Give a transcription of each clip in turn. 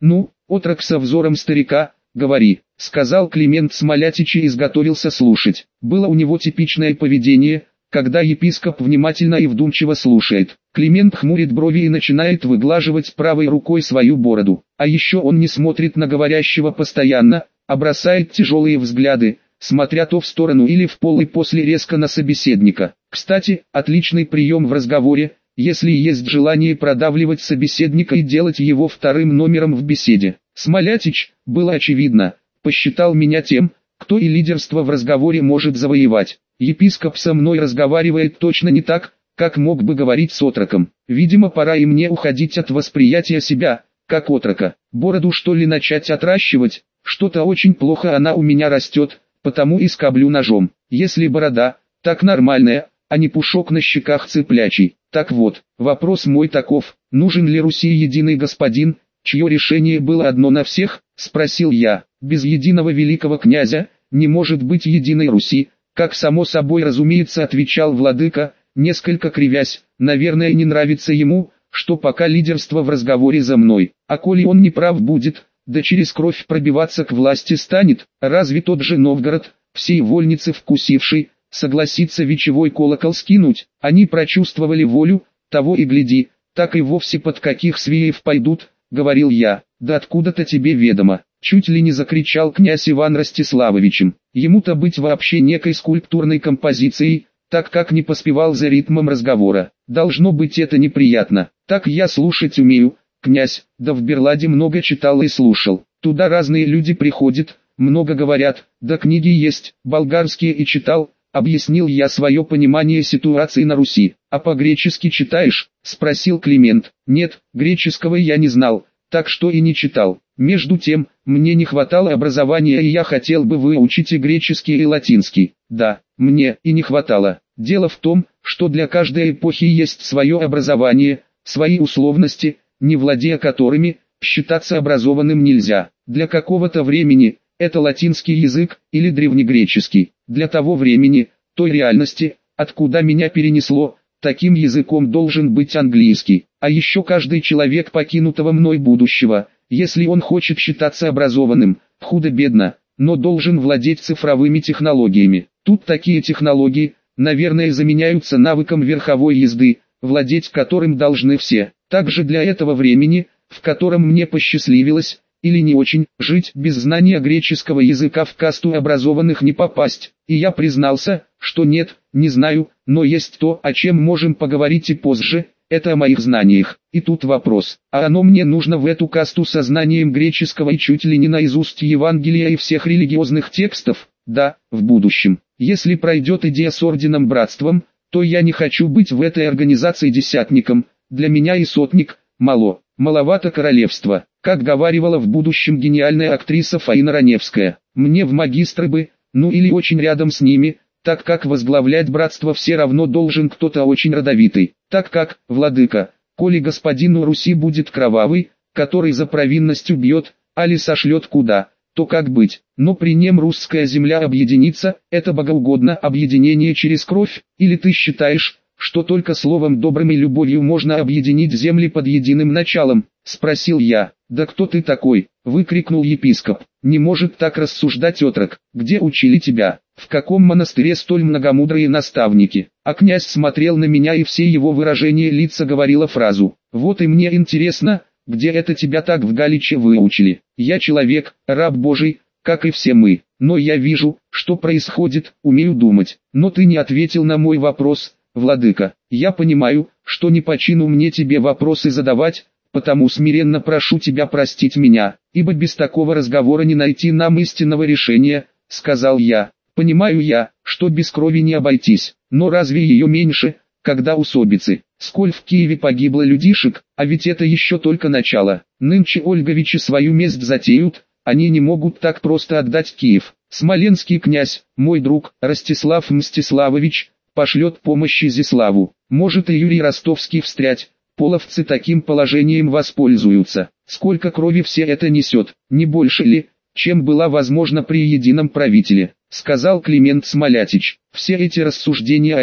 Ну, отрок со взором старика, говори, сказал Климент Смолятич и изготовился слушать. Было у него типичное поведение, когда епископ внимательно и вдумчиво слушает. Климент хмурит брови и начинает выглаживать правой рукой свою бороду. А еще он не смотрит на говорящего постоянно, а бросает тяжелые взгляды, смотря то в сторону или в пол и после резко на собеседника. Кстати, отличный прием в разговоре, если есть желание продавливать собеседника и делать его вторым номером в беседе. Смолятич, было очевидно, посчитал меня тем, кто и лидерство в разговоре может завоевать. Епископ со мной разговаривает точно не так, как мог бы говорить с отроком. Видимо, пора и мне уходить от восприятия себя, как отрока. Бороду что ли начать отращивать? Что-то очень плохо она у меня растет, потому и скоблю ножом. Если борода, так нормальная, а не пушок на щеках цыплячий. Так вот, вопрос мой таков: нужен ли Руси единый господин, чье решение было одно на всех, спросил я. Без единого великого князя не может быть единой Руси, как само собой разумеется, отвечал владыка, несколько кривясь. Наверное, не нравится ему, что пока лидерство в разговоре за мной. А коли он не прав будет, да через кровь пробиваться к власти станет, разве тот же Новгород, всей вольницы вкусивший, согласится вечевой колокол скинуть? Они прочувствовали волю, того и гляди, так и вовсе под каких свеев пойдут, говорил я. Да откуда-то тебе ведомо, чуть ли не закричал князь Иван Ростиславовичем. Ему-то быть вообще некой скульптурной композицией, так как не поспевал за ритмом разговора. Должно быть это неприятно. Так я слушать умею, князь, да в Берладе много читал и слушал. Туда разные люди приходят, много говорят, да книги есть, болгарские и читал, объяснил я свое понимание ситуации на Руси. А по-гречески читаешь? Спросил Климент. Нет, греческого я не знал, так что и не читал. Между тем, мне не хватало образования и я хотел бы выучить и греческий и латинский. Да, мне и не хватало. Дело в том, что для каждой эпохи есть свое образование, свои условности, не владея которыми, считаться образованным нельзя. Для какого-то времени это латинский язык или древнегреческий. Для того времени, той реальности, откуда меня перенесло, таким языком должен быть английский. А еще каждый человек покинутого мной будущего, если он хочет считаться образованным, худо-бедно, но должен владеть цифровыми технологиями. Тут такие технологии, наверное, заменяются навыком верховой езды, владеть которым должны все. Также для этого времени, в котором мне посчастливилось, или не очень, жить без знания греческого языка в касту образованных не попасть. И я признался, что нет, не знаю, но есть то, о чем можем поговорить и позже, это о моих знаниях. И тут вопрос, а оно мне нужно в эту касту со знанием греческого и чуть ли не наизусть Евангелия и всех религиозных текстов? Да, в будущем. Если пройдет идея с орденом братством, то я не хочу быть в этой организации десятником, для меня и сотник, маловато королевства. Как говаривала в будущем гениальная актриса Фаина Раневская, мне в магистры бы, ну или очень рядом с ними, так как возглавлять братство все равно должен кто-то очень родовитый, так как, владыка, коли господину Руси будет кровавый, который за провинность убьет, али сошлет куда, то как быть? Но при нем русская земля объединится, это богоугодно объединение через кровь, или ты считаешь, что только словом добрым и любовью можно объединить земли под единым началом? Спросил я. Да кто ты такой? Выкрикнул епископ. Не может так рассуждать отрок. Где учили тебя? В каком монастыре столь многомудрые наставники? А князь смотрел на меня и все его выражения лица говорило фразу. Вот и мне интересно, где это тебя так в Галиче выучили? Я человек, раб Божий, как и все мы. Но я вижу, что происходит, умею думать. Но ты не ответил на мой вопрос, владыка. Я понимаю, что не по чину мне тебе вопросы задавать, потому смиренно прошу тебя простить меня, ибо без такого разговора не найти нам истинного решения, сказал я. Понимаю я, что без крови не обойтись, но разве ее меньше, когда усобицы? Сколь в Киеве погибло людишек, а ведь это еще только начало. Нынче Ольговичи свою месть затеют, они не могут так просто отдать Киев. Смоленский князь, мой друг, Ростислав Мстиславович, пошлет помощь Изяславу. Может и Юрий Ростовский встрять, половцы таким положением воспользуются. Сколько крови все это несет, не больше ли, чем была возможно при едином правителе, сказал Климент Смолятич. Все эти рассуждения они,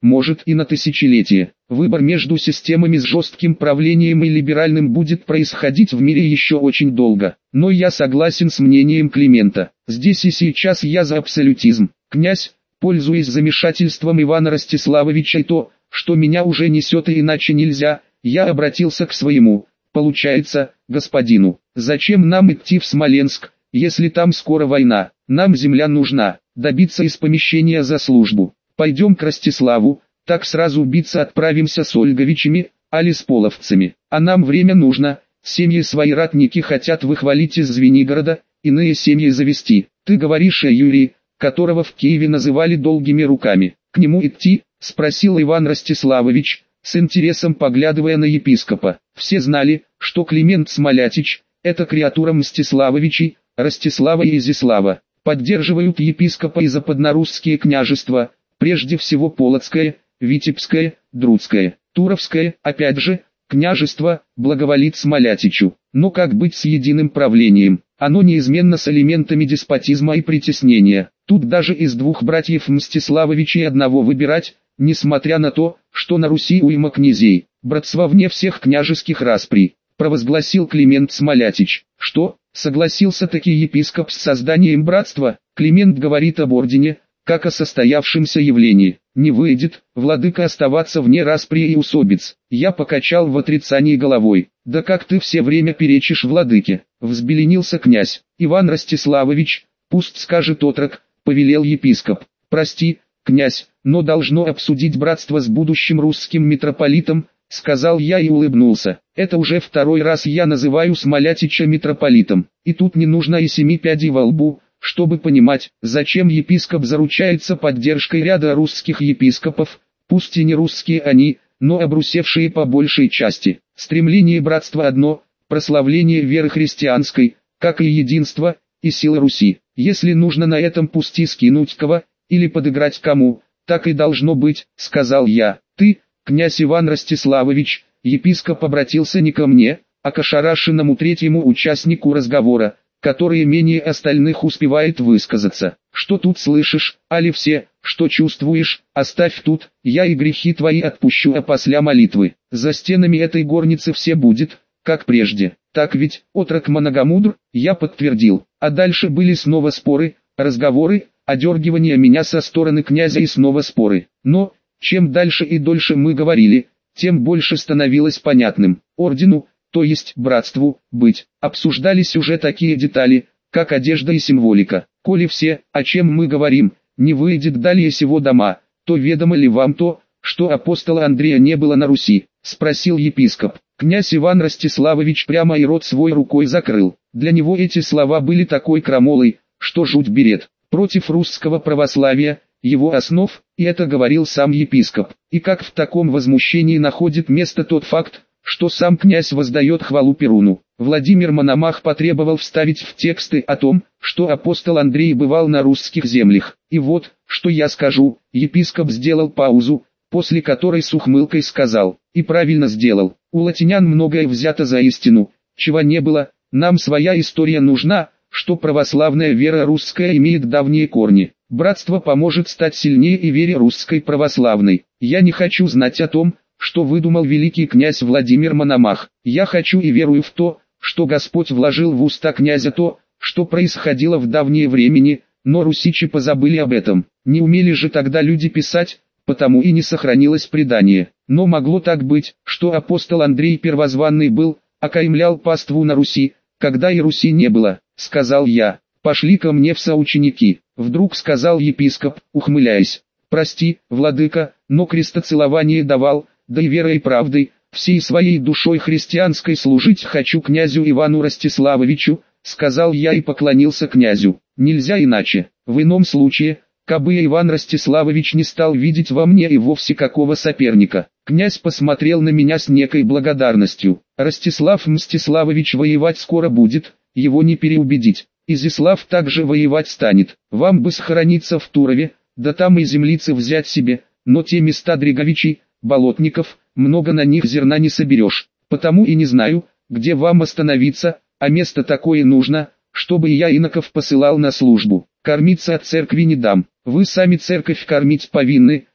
может и на тысячелетие. Выбор между системами с жестким правлением и либеральным будет происходить в мире еще очень долго. Но я согласен с мнением Климента. Здесь и сейчас я за абсолютизм. Князь, пользуясь замешательством Ивана Ростиславовича и то, что меня уже несет и иначе нельзя, я обратился к своему, получается, господину. Зачем нам идти в Смоленск, если там скоро война? Нам земля нужна, добиться из помещения за службу. Пойдем к Ростиславу, так сразу биться отправимся с Ольговичами, али с половцами. А нам время нужно, семьи свои ратники хотят выхвалить из Звенигорода, иные семьи завести. Ты говоришь о Юрии, которого в Киеве называли долгими руками. К нему идти? Спросил Иван Ростиславович, с интересом поглядывая на епископа. Все знали, что Климент Смолятич – это креатура Мстиславовичей, Ростислава и Изяслава. Поддерживают епископа и западнорусские княжества, прежде всего Полоцкое, Витебское, Друцкое, Туровское, опять же, княжество, благоволит Смолятичу. Но как быть с единым правлением? Оно неизменно с элементами деспотизма и притеснения. Тут даже из двух братьев Мстиславовичей одного выбирать, несмотря на то, что на Руси уйма князей, братства вне всех княжеских расприй, провозгласил Климент Смолятич. Что, согласился таки епископ с созданием братства? Климент говорит об ордене, как о состоявшемся явлении. Не выйдет, владыка, оставаться вне распри и усобиц. Я покачал в отрицании головой. Да как ты все время перечишь владыке? Взбеленился князь. Иван Ростиславович, пусть скажет отрок, повелел епископ. Прости, князь, но должно обсудить братство с будущим русским митрополитом, сказал я и улыбнулся. Это уже второй раз я называю Смолятича митрополитом. И тут не нужно и 7 пядей во лбу, чтобы понимать, зачем епископ заручается поддержкой ряда русских епископов, пусть и не русские они, но обрусевшие по большей части. Стремление братства одно, прославление веры христианской, как и единство, и сила Руси. Если нужно на этом пусти скинуть кого, или подыграть кому, так и должно быть, сказал я. Ты, князь Иван Ростиславович, епископ обратился не ко мне, а к ошарашенному третьему участнику разговора, который менее остальных успевает высказаться. Что тут слышишь, али все, что чувствуешь, оставь тут, я и грехи твои отпущу опосля молитвы. За стенами этой горницы все будет, как прежде. Так ведь, отрок многомудр, я подтвердил. А дальше были снова споры, разговоры, одергивание меня со стороны князя и снова споры. Но, чем дальше и дольше мы говорили, тем больше становилось понятным. Ордену, то есть братству, быть. Обсуждались уже такие детали, как одежда и символика. Коли все, о чем мы говорим, не выйдет далее сего дома, то ведомо ли вам то, что апостола Андрея не было на Руси? Спросил епископ. Князь Иван Ростиславович прямо и рот свой рукой закрыл. Для него эти слова были такой крамолой, что жуть берет. Против русского православия, его основ, и это говорил сам епископ. И как в таком возмущении находит место тот факт, что сам князь воздает хвалу Перуну. Владимир Мономах потребовал вставить в тексты о том, что апостол Андрей бывал на русских землях. И вот, что я скажу, епископ сделал паузу, после которой с ухмылкой сказал, и правильно сделал. У латинян многое взято за истину, чего не было, нам своя история нужна, что православная вера русская имеет давние корни. Братство поможет стать сильнее и вере русской православной. Я не хочу знать о том, что выдумал великий князь Владимир Мономах. Я хочу и верую в то, что Господь вложил в уста князя то, что происходило в давние времени, но русичи позабыли об этом. Не умели же тогда люди писать, потому и не сохранилось предание. Но могло так быть, что апостол Андрей Первозванный был, окаймлял паству на Руси, когда и Руси не было, сказал я. Пошли ко мне в соученики, вдруг сказал епископ, ухмыляясь. Прости, владыка, но крестоцелование давал, да и верой и правдой, всей своей душой христианской служить хочу князю Ивану Ростиславовичу, сказал я и поклонился князю. Нельзя иначе, в ином случае, кабы Иван Ростиславович не стал видеть во мне и вовсе какого соперника. Князь посмотрел на меня с некой благодарностью. Ростислав Мстиславович воевать скоро будет, его не переубедить. Изяслав также воевать станет. Вам бы схорониться в Турове, да там и землицы взять себе, но те места Дреговичей, болотников, много на них зерна не соберешь. Потому и не знаю, где вам остановиться, а место такое нужно, чтобы я иноков посылал на службу. Кормиться от церкви не дам. Вы сами церковь кормить повинны,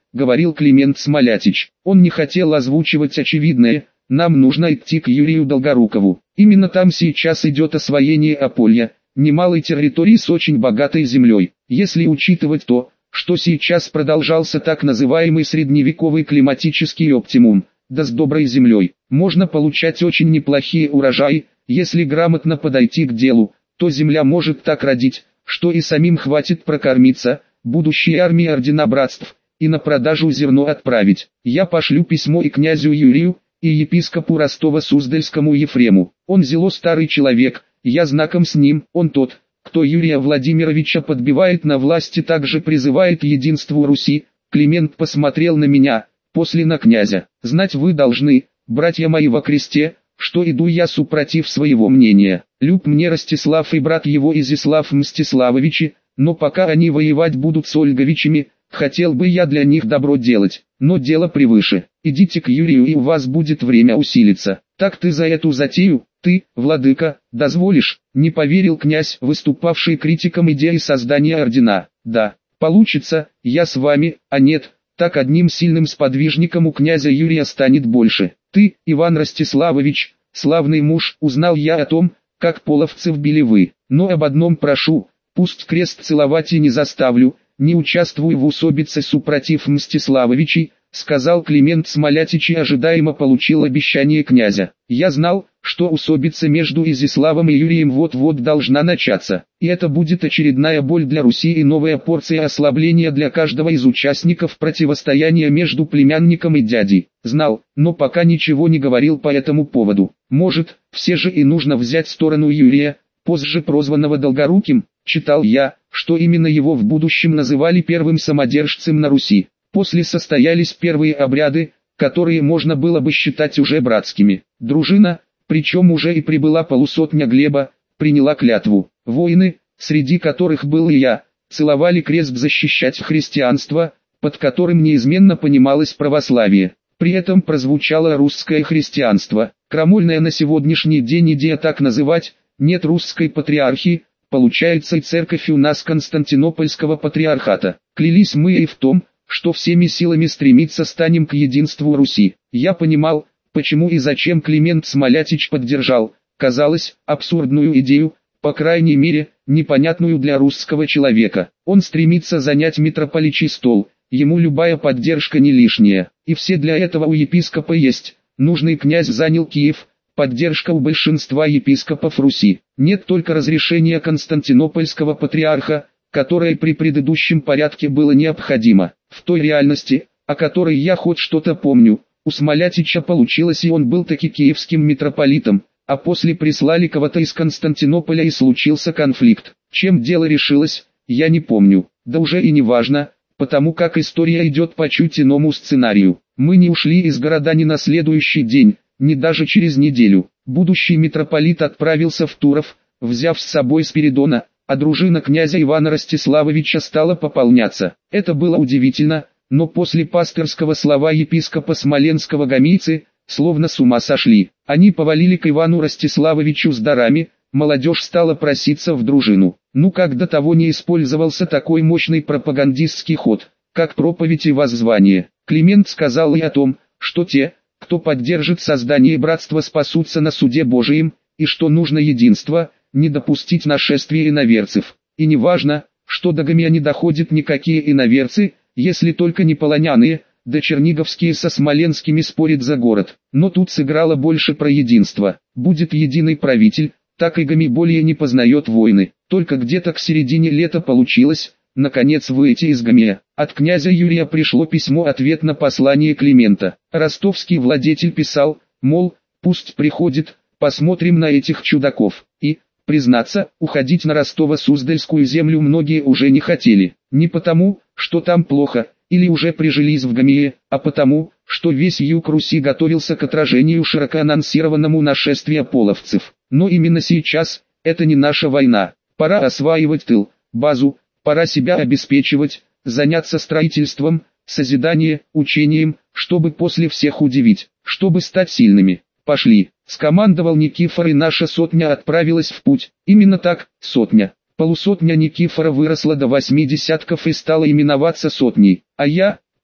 говорил Климент Смолятич. Он не хотел озвучивать очевидное: нам нужно идти к Юрию Долгорукову. Именно там сейчас идет освоение Аполья, немалой территории с очень богатой землей. Если учитывать то, что сейчас продолжался так называемый средневековый климатический оптимум, да с доброй землей, можно получать очень неплохие урожаи. Если грамотно подойти к делу, то земля может так родить, что и самим хватит прокормиться, будущей армии ордена братств, и на продажу зерно отправить. Я пошлю письмо и князю Юрию, и епископу Ростова-Суздальскому Ефрему. Он зело старый человек, я знаком с ним. Он тот, кто Юрия Владимировича подбивает на власти, также призывает к единству Руси. Климент посмотрел на меня, после на князя. Знать вы должны, братья мои во кресте, что иду я супротив своего мнения. Люб мне Ростислав и брат его Изяслав Мстиславовичи, но пока они воевать будут с Ольговичами, хотел бы я для них добро делать, но дело превыше. Идите к Юрию, и у вас будет время усилиться. Так ты за эту затею, ты, владыка, дозволишь? Не поверил князь, выступавший критиком идеи создания ордена. Да, получится, я с вами, а нет, так одним сильным сподвижником у князя Юрия станет больше. Ты, Иван Ростиславович, славный муж, узнал я о том, как половцев били вы, но об одном прошу, пусть крест целовать и не заставлю, не участвую в усобице супротив Мстиславовичей, сказал Климент Смолятич и ожидаемо получил обещание князя. Я знал, что усобица между Изяславом и Юрием вот-вот должна начаться, и это будет очередная боль для Руси и новая порция ослабления для каждого из участников противостояния между племянником и дядей. Знал, но пока ничего не говорил по этому поводу. Может, все же и нужно взять сторону Юрия, позже прозванного Долгоруким. Читал я, что именно его в будущем называли первым самодержцем на Руси. После состоялись первые обряды, которые можно было бы считать уже братскими. Дружина, причем уже и прибыла полусотня Глеба, приняла клятву. Воины, среди которых был и я, целовали крест защищать христианство, под которым неизменно понималось православие. При этом прозвучало русское христианство. Крамольная на сегодняшний день идея так называть, нет русской патриархии, получается и церковь у нас Константинопольского патриархата. Клялись мы и в том, что всеми силами стремиться станем к единству Руси. Я понимал, почему и зачем Климент Смолятич поддержал, казалось, абсурдную идею, по крайней мере, непонятную для русского человека. Он стремится занять митрополичий стол, ему любая поддержка не лишняя, и все для этого у епископа есть. Нужный князь занял Киев, поддержка у большинства епископов Руси. Нет только разрешения Константинопольского патриарха, которое при предыдущем порядке было необходимо. В той реальности, о которой я хоть что-то помню, у Смолятича получилось, и он был таки киевским митрополитом, а после прислали кого-то из Константинополя и случился конфликт. Чем дело решилось, я не помню, да уже и не важно, потому как история идет по чуть иному сценарию. Мы не ушли из города ни на следующий день, ни даже через неделю. Будущий митрополит отправился в Туров, взяв с собой Спиридона, а дружина князя Ивана Ростиславовича стала пополняться. Это было удивительно, но после пастырского слова епископа Смоленского гомийцы, словно с ума сошли. Они повалили к Ивану Ростиславовичу с дарами, молодежь стала проситься в дружину. Ну как до того не использовался такой мощный пропагандистский ход, как проповедь и воззвание. Климент сказал и о том, что те, кто поддержит создание братства, спасутся на суде Божием, и что нужно единство, не допустить нашествия иноверцев. И не важно, что до Гоми не доходят никакие иноверцы, если только не полоняные, да черниговские со смоленскими спорят за город. Но тут сыграло больше про единство. Будет единый правитель, так и Гоми более не познает войны. Только где-то к середине лета получилось, наконец, выйти из Гомея. От князя Юрия пришло письмо-ответ на послание Климента. Ростовский владетель писал, мол, пусть приходит, посмотрим на этих чудаков. И, признаться, уходить на Ростово-Суздальскую землю многие уже не хотели. Не потому, что там плохо, или уже прижились в Гомее, а потому, что весь юг Руси готовился к отражению широко анонсированному нашествия половцев. Но именно сейчас, это не наша война. Пора осваивать тыл, базу, пора себя обеспечивать, заняться строительством, созиданием, учением, чтобы после всех удивить, чтобы стать сильными. Пошли, скомандовал Никифор, и наша сотня отправилась в путь. Именно так, сотня. Полусотня Никифора выросла до 8 десятков и стала именоваться сотней, а я,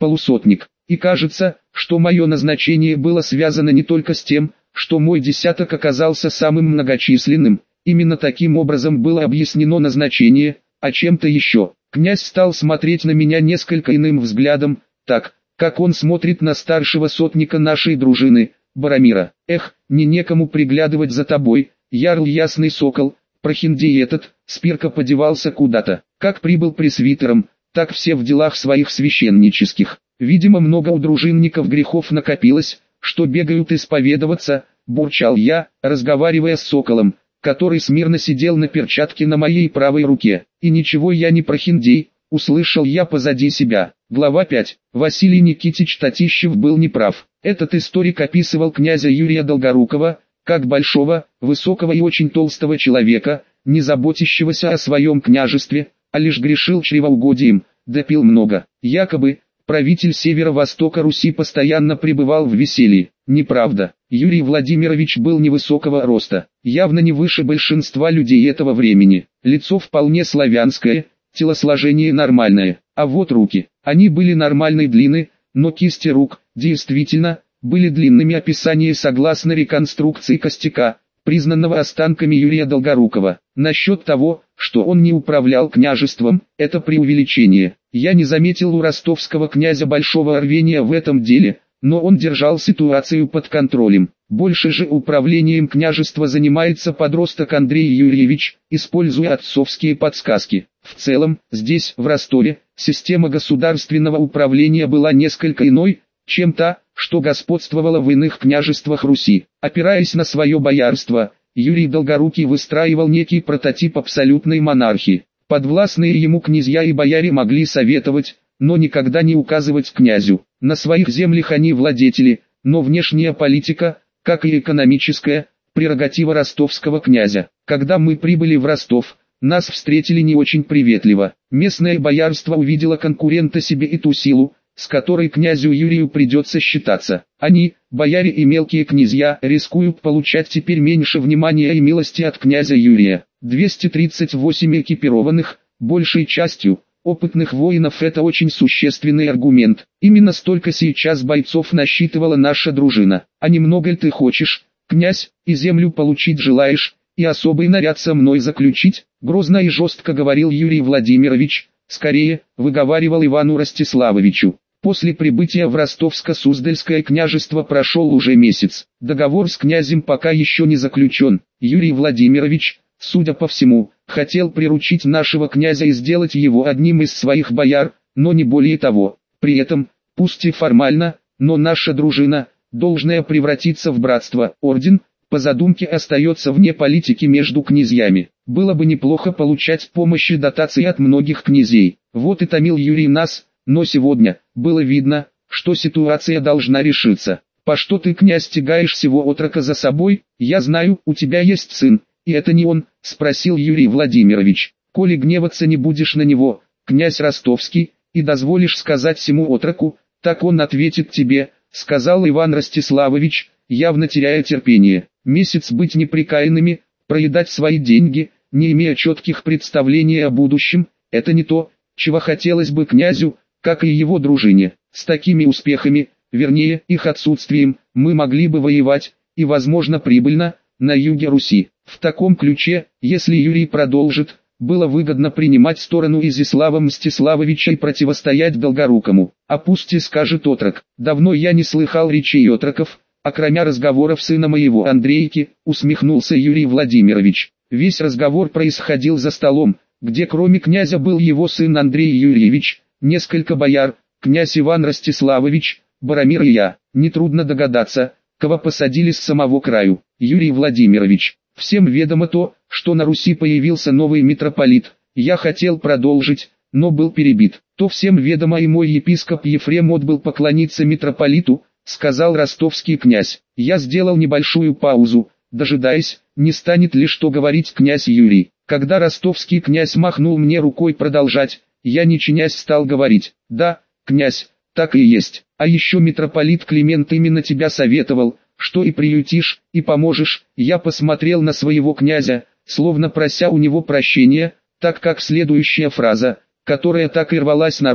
полусотник. И кажется, что мое назначение было связано не только с тем, что мой десяток оказался самым многочисленным, именно таким образом было объяснено назначение, а чем-то еще. Князь стал смотреть на меня несколько иным взглядом, так, как он смотрит на старшего сотника нашей дружины, Барамира. Эх, не некому приглядывать за тобой, ярл ясный сокол, прохиндей этот, Спирка подевался куда-то. Как прибыл пресвитером, так все в делах своих священнических. Видимо, много у дружинников грехов накопилось, что бегают исповедоваться, бурчал я, разговаривая с соколом, который смирно сидел на перчатке на моей правой руке. И ничего я не прохиндей, услышал я позади себя. Глава 5. Василий Никитич Татищев был неправ. Этот историк описывал князя Юрия Долгорукова, как большого, высокого и очень толстого человека, не заботящегося о своем княжестве, а лишь грешил чревоугодием, да пил много. Якобы, правитель северо-востока Руси постоянно пребывал в веселье. Неправда. Юрий Владимирович был невысокого роста, явно не выше большинства людей этого времени. Лицо вполне славянское, телосложение нормальное, а вот руки. Они были нормальной длины, но кисти рук, действительно, были длинными. Описание согласно реконструкции костяка, признанного останками Юрия Долгорукова. Насчет того, что он не управлял княжеством, это преувеличение. Я не заметил у ростовского князя большого рвения в этом деле, но он держал ситуацию под контролем. Больше же управлением княжества занимается подросток Андрей Юрьевич, используя отцовские подсказки. В целом, здесь, в Ростове, система государственного управления была несколько иной, чем та, что господствовала в иных княжествах Руси. Опираясь на свое боярство, Юрий Долгорукий выстраивал некий прототип абсолютной монархии. Подвластные ему князья и бояре могли советовать, но никогда не указывать князю. На своих землях они владетели, но внешняя политика, как и экономическая, прерогатива ростовского князя. Когда мы прибыли в Ростов, нас встретили не очень приветливо. Местное боярство увидело конкурента себе и ту силу, с которой князю Юрию придется считаться. Они, бояре и мелкие князья, рискуют получать теперь меньше внимания и милости от князя Юрия. 238 экипированных, большей частью, опытных воинов — это очень существенный аргумент. Именно столько сейчас бойцов насчитывала наша дружина. А немного ли ты хочешь, князь, и землю получить желаешь, и особый наряд со мной заключить? Грозно и жестко говорил Юрий Владимирович, скорее, выговаривал Ивану Ростиславовичу. После прибытия в Ростовско-Суздальское княжество прошел уже месяц. Договор с князем пока еще не заключен. Юрий Владимирович, судя по всему, хотел приручить нашего князя и сделать его одним из своих бояр, но не более того. При этом, пусть и формально, но наша дружина, должная превратиться в братство, орден, по задумке остается вне политики между князьями. Было бы неплохо получать помощь и дотации от многих князей. Вот и томил Юрий нас, но сегодня, было видно, что ситуация должна решиться. По что ты, князь, тягаешь сего отрока за собой? Я знаю, у тебя есть сын, и это не он, спросил Юрий Владимирович. Коли гневаться не будешь на него, князь Ростовский, и дозволишь сказать сему отроку, так он ответит тебе, сказал Иван Ростиславович, явно теряя терпение. Месяц быть неприкаянными, проедать свои деньги, не имея четких представлений о будущем, это не то, чего хотелось бы князю, как и его дружине. С такими успехами, вернее, их отсутствием, мы могли бы воевать, и возможно прибыльно, на юге Руси. В таком ключе, если Юрий продолжит, было выгодно принимать сторону Изяслава Мстиславовича и противостоять Долгорукому. А пусть и скажет отрок, давно я не слыхал речей отроков, а кроме разговоров сына моего Андрейки, усмехнулся Юрий Владимирович. Весь разговор происходил за столом, где кроме князя был его сын Андрей Юрьевич, несколько бояр, князь Иван Ростиславович, Барамир и я. Нетрудно догадаться, кого посадили с самого краю. Юрий Владимирович, всем ведомо то, что на Руси появился новый митрополит. Я хотел продолжить, но был перебит. То всем ведомо, и мой епископ Ефрем отбыл поклониться митрополиту, сказал ростовский князь. Я сделал небольшую паузу, дожидаясь, не станет ли что говорить князь Юрий. Когда ростовский князь махнул мне рукой продолжать, я не чинясь стал говорить: да, князь, так и есть. А еще митрополит Климент именно тебя советовал, что и приютишь, и поможешь. Я посмотрел на своего князя, словно прося у него прощения, так как следующая фраза, которая так и рвалась наружу,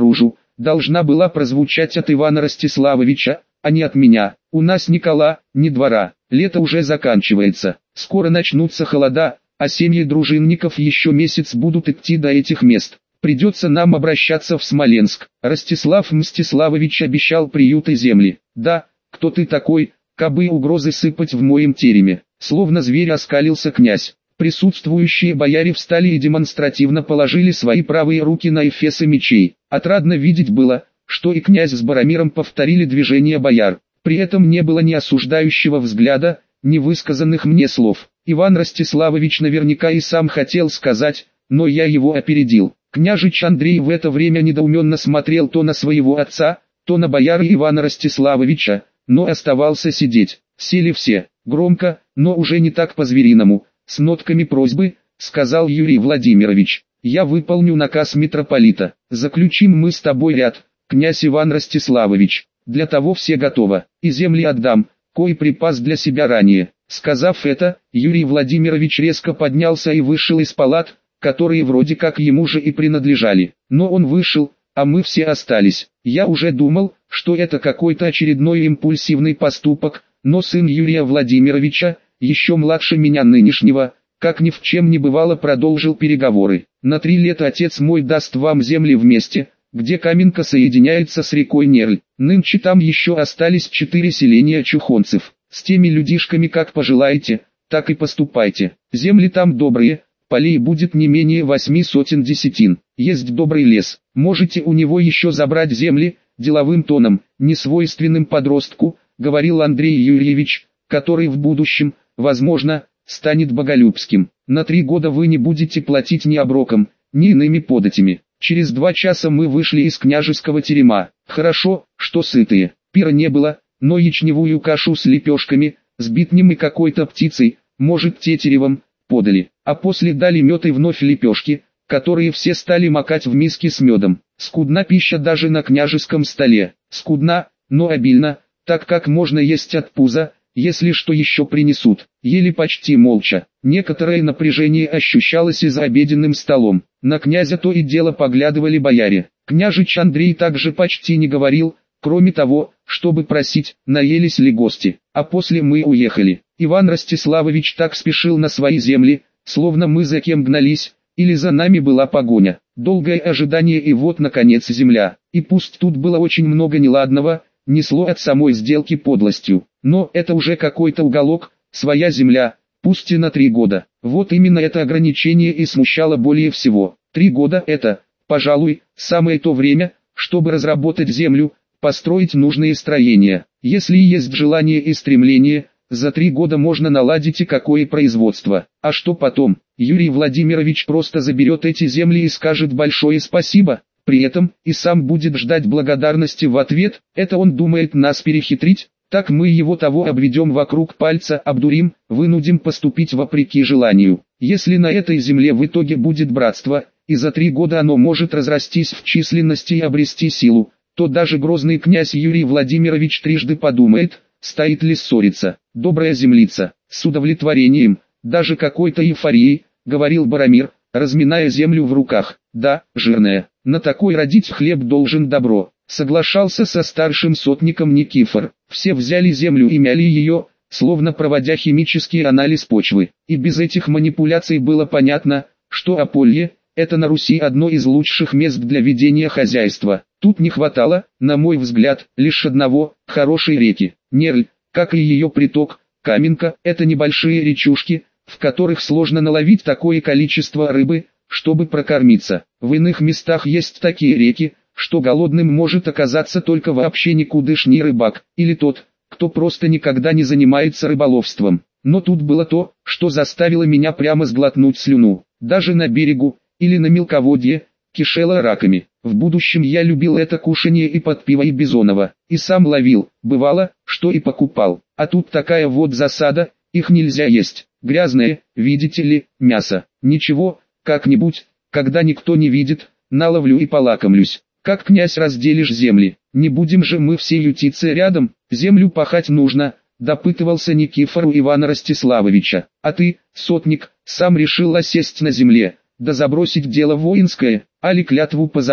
должна была прозвучать от Ивана Ростиславовича, а не от меня. У нас ни кола, ни двора, лето уже заканчивается, скоро начнутся холода, а семьи дружинников еще месяц будут идти до этих мест. Придется нам обращаться в Смоленск. Ростислав Мстиславович обещал приют и земли. Да, кто ты такой, кабы угрозы сыпать в моем тереме? Словно зверь оскалился князь. Присутствующие бояре встали и демонстративно положили свои правые руки на эфесы мечей. Отрадно видеть было, что и князь с Боромиром повторили движения бояр. При этом не было ни осуждающего взгляда, ни высказанных мне слов. Иван Ростиславович наверняка и сам хотел сказать, но я его опередил. Княжич Андрей в это время недоуменно смотрел то на своего отца, то на бояра Ивана Ростиславовича, но оставался сидеть. Сели все, громко, но уже не так по-звериному, с нотками просьбы, сказал Юрий Владимирович. Я выполню наказ митрополита. Заключим мы с тобой ряд, князь Иван Ростиславович. Для того все готово, и земли отдам, кой припас для себя ранее. Сказав это, Юрий Владимирович резко поднялся и вышел из палат, которые вроде как ему же и принадлежали. Но он вышел, а мы все остались. Я уже думал, что это какой-то очередной импульсивный поступок, но сын Юрия Владимировича, еще младше меня нынешнего, как ни в чем не бывало, продолжил переговоры. На 3 лета отец мой даст вам земли в месте, где Каменка соединяется с рекой Нерль. Нынче там еще остались 4 селения чухонцев. С теми людишками как пожелаете, так и поступайте. Земли там добрые, полей будет не менее 8 сотен десятин. Есть добрый лес, можете у него еще забрать земли. Деловым тоном, несвойственным подростку, говорил Андрей Юрьевич, который в будущем, возможно, станет боголюбским. На 3 года вы не будете платить ни оброком, ни иными податями. Через 2 часа мы вышли из княжеского терема. Хорошо, что сытые. Пира не было, но ячневую кашу с лепешками, с битнем и какой-то птицей, может тетеревом, подали. А после дали мед и вновь лепешки, которые все стали макать в миски с медом. Скудна пища даже на княжеском столе. Скудна, но обильно, так как можно есть от пуза, если что еще принесут. Ели почти молча. Некоторое напряжение ощущалось и за обеденным столом. На князя то и дело поглядывали бояре. Княжич Андрей также почти не говорил, кроме того, чтобы просить, наелись ли гости. А после мы уехали. Иван Ростиславович так спешил на свои земли, словно мы за кем гнались, или за нами была погоня. Долгое ожидание и вот наконец земля. И пусть тут было очень много неладного, несло от самой сделки подлостью. Но это уже какой-то уголок, своя земля, пусть и на 3 года. Вот именно это ограничение и смущало более всего. 3 года это, пожалуй, самое то время, чтобы разработать землю, построить нужные строения. Если есть желание и стремление, за 3 года можно наладить и какое производство. А что потом? Юрий Владимирович просто заберет эти земли и скажет большое спасибо. При этом и сам будет ждать благодарности в ответ. Это он думает нас перехитрить? Так мы его того обведем вокруг пальца, обдурим, вынудим поступить вопреки желанию. Если на этой земле в итоге будет братство, и за 3 года оно может разрастись в численности и обрести силу, то даже грозный князь Юрий Владимирович трижды подумает, стоит ли ссориться. Добрая землица, с удовлетворением, даже какой-то эйфорией, говорил Боромир, разминая землю в руках. Да, жирная, на такой родить хлеб должен добро. Соглашался со старшим сотником Никифор. Все взяли землю и мяли ее, словно проводя химический анализ почвы. И без этих манипуляций было понятно, что Аполье – это на Руси одно из лучших мест для ведения хозяйства. Тут не хватало, на мой взгляд, лишь одного – хорошей реки. Нерль, как и ее приток, Каменка – это небольшие речушки, в которых сложно наловить такое количество рыбы, чтобы прокормиться. В иных местах есть такие реки, что голодным может оказаться только вообще никудышний рыбак, или тот, кто просто никогда не занимается рыболовством. Но тут было то, что заставило меня прямо сглотнуть слюну. Даже на берегу, или на мелководье, кишело раками. В будущем я любил это кушанье и под пиво и бизонова, и сам ловил, бывало, что и покупал. А тут такая вот засада, их нельзя есть. Грязное, видите ли, мясо. Ничего, как-нибудь, когда никто не видит, наловлю и полакомлюсь. Как князь разделишь земли? Не будем же мы все ютиться рядом, землю пахать нужно, допытывался Никифор у Ивана Ростиславовича. А ты, сотник, сам решил осесть на земле, да забросить дело воинское, али клятву позабыл?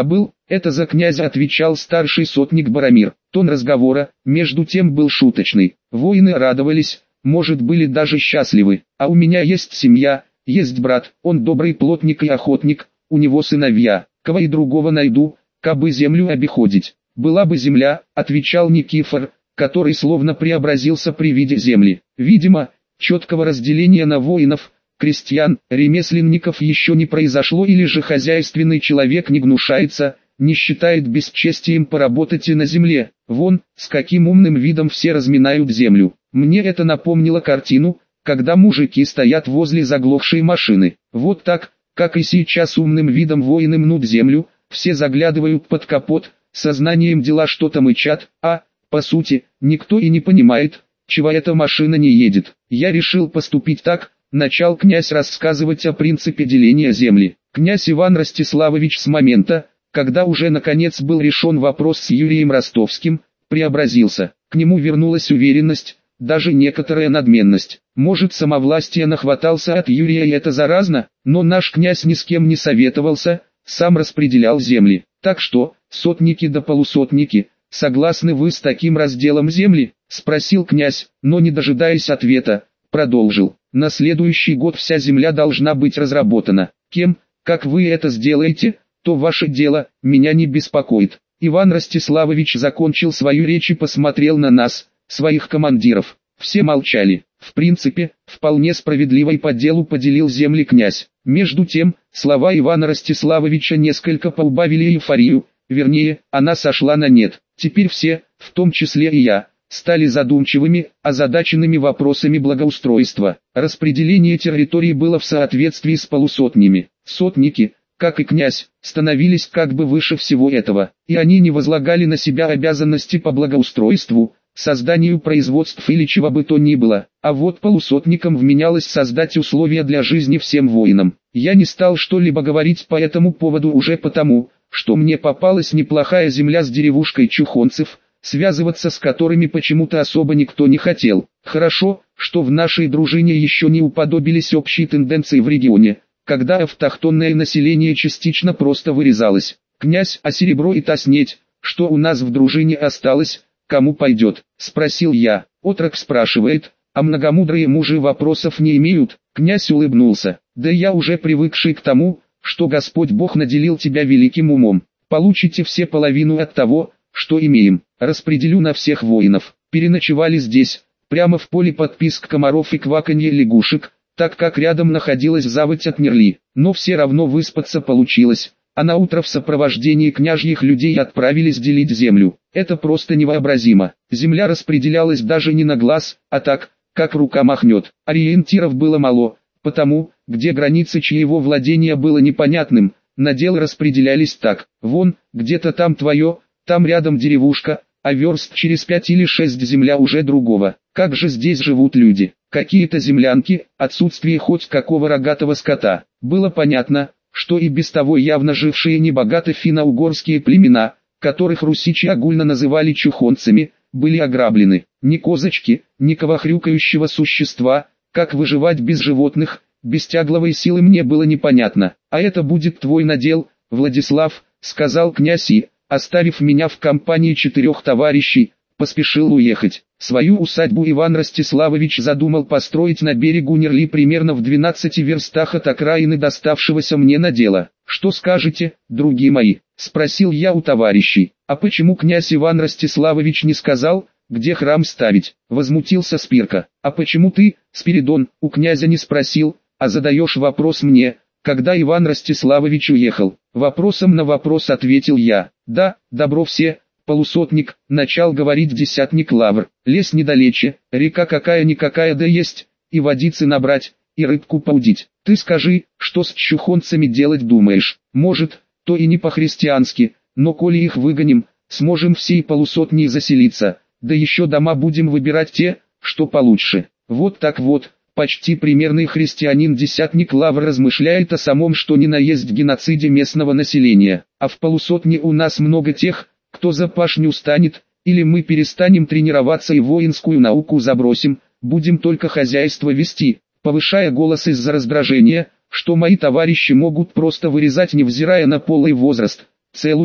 Это за князя, отвечал старший сотник Барамир. Тон разговора, между тем, был шуточный. Воины радовались, может, были даже счастливы. А у меня есть семья, есть брат, он добрый плотник и охотник, у него сыновья. Кого и другого найду, кабы землю обиходить. Была бы земля, отвечал Никифор, который словно преобразился при виде земли. Видимо, четкого разделения на воинов, крестьян, ремесленников еще не произошло, или же хозяйственный человек не гнушается, не считает бесчестием поработать и на земле. Вон, с каким умным видом все разминают землю. Мне это напомнило картину, когда мужики стоят возле заглохшей машины. Вот так, как и сейчас, умным видом воины мнут землю, все заглядывают под капот, сознанием дела что-то мычат, а, по сути, никто и не понимает, чего эта машина не едет. Я решил поступить так. Начал князь рассказывать о принципе деления земли. Князь Иван Ростиславович с момента, когда уже наконец был решен вопрос с Юрием Ростовским, преобразился. К нему вернулась уверенность, даже некоторая надменность. Может, самовластия нахватался от Юрия, и это заразно, но наш князь ни с кем не советовался, сам распределял земли. Так что, сотники да полусотники, согласны вы с таким разделом земли? Спросил князь, но не дожидаясь ответа, продолжил. На следующий год вся земля должна быть разработана. Кем, как вы это сделаете, то ваше дело, меня не беспокоит. Иван Ростиславович закончил свою речь и посмотрел на нас, своих командиров. Все молчали. В принципе, вполне справедливо и по делу поделил земли князь. Между тем, слова Ивана Ростиславовича несколько поубавили эйфорию, вернее, она сошла на нет. Теперь все, в том числе и я, стали задумчивыми, озадаченными вопросами благоустройства. Распределение территории было в соответствии с полусотнями. Сотники, как и князь, становились как бы выше всего этого, и они не возлагали на себя обязанности по благоустройству, созданию производств или чего бы то ни было. А вот полусотникам вменялось создать условия для жизни всем воинам. Я не стал что-либо говорить по этому поводу уже потому, что мне попалась неплохая земля с деревушкой чухонцев, связываться с которыми почему-то особо никто не хотел. Хорошо, что в нашей дружине еще не уподобились общие тенденции в регионе, когда автохтонное население частично просто вырезалось. Князь, а серебро и та снедь, что у нас в дружине осталось, кому пойдет? Спросил я. Отрок спрашивает, а многомудрые мужи вопросов не имеют. Князь улыбнулся. Да я уже привыкший к тому, что Господь Бог наделил тебя великим умом. Получите все половину от того, что имеем. Распределю на всех воинов. Переночевали здесь, прямо в поле под писк комаров и кваканье лягушек, так как рядом находилась заводь от Нерли. Но все равно выспаться получилось, а на утро в сопровождении княжьих людей отправились делить землю. Это просто невообразимо. Земля распределялась даже не на глаз, а так, как рука махнет. Ориентиров было мало, потому, где границы чьего владения было непонятным, наделы распределялись так. Вон, где-то там твое, там рядом деревушка, а верст через 5 или 6 земля уже другого. Как же здесь живут люди? Какие-то землянки, отсутствие хоть какого рогатого скота. Было понятно, что и без того явно жившие небогато финно-угорские племена, которых русичи огульно называли чухонцами, были ограблены. Ни козочки, ни ковохрюкающего существа, как выживать без животных, без тягловой силы мне было непонятно. А это будет твой надел, Владислав, сказал князь и, оставив меня в компании 4 товарищей, поспешил уехать. Свою усадьбу Иван Ростиславович задумал построить на берегу Нерли примерно в 12 верстах от окраины доставшегося мне надела. «Что скажете, други мои?» – спросил я у товарищей. «А почему князь Иван Ростиславович не сказал, где храм ставить?» – возмутился Спирка. «А почему ты, Спиридон, у князя не спросил, а задаешь вопрос мне?» Когда Иван Ростиславович уехал, вопросом на вопрос ответил я. «Да, добро все». Полусотник, начал говорить десятник Лавр. Лес недалече, река какая-никакая да есть, и водицы набрать, и рыбку поудить. Ты скажи, что с чухонцами делать думаешь? Может, то и не по-христиански, но коли их выгоним, сможем всей полусотней заселиться, да еще дома будем выбирать те, что получше. Вот так вот, почти примерный христианин десятник Лавр размышляет о самом что ни на есть геноциде местного населения. А в полусотне у нас много тех, кто за пашню станет, или мы перестанем тренироваться и воинскую науку забросим, будем только хозяйство вести, повышая голос из-за раздражения, что мои товарищи могут просто вырезать, невзирая на пол и возраст, целую,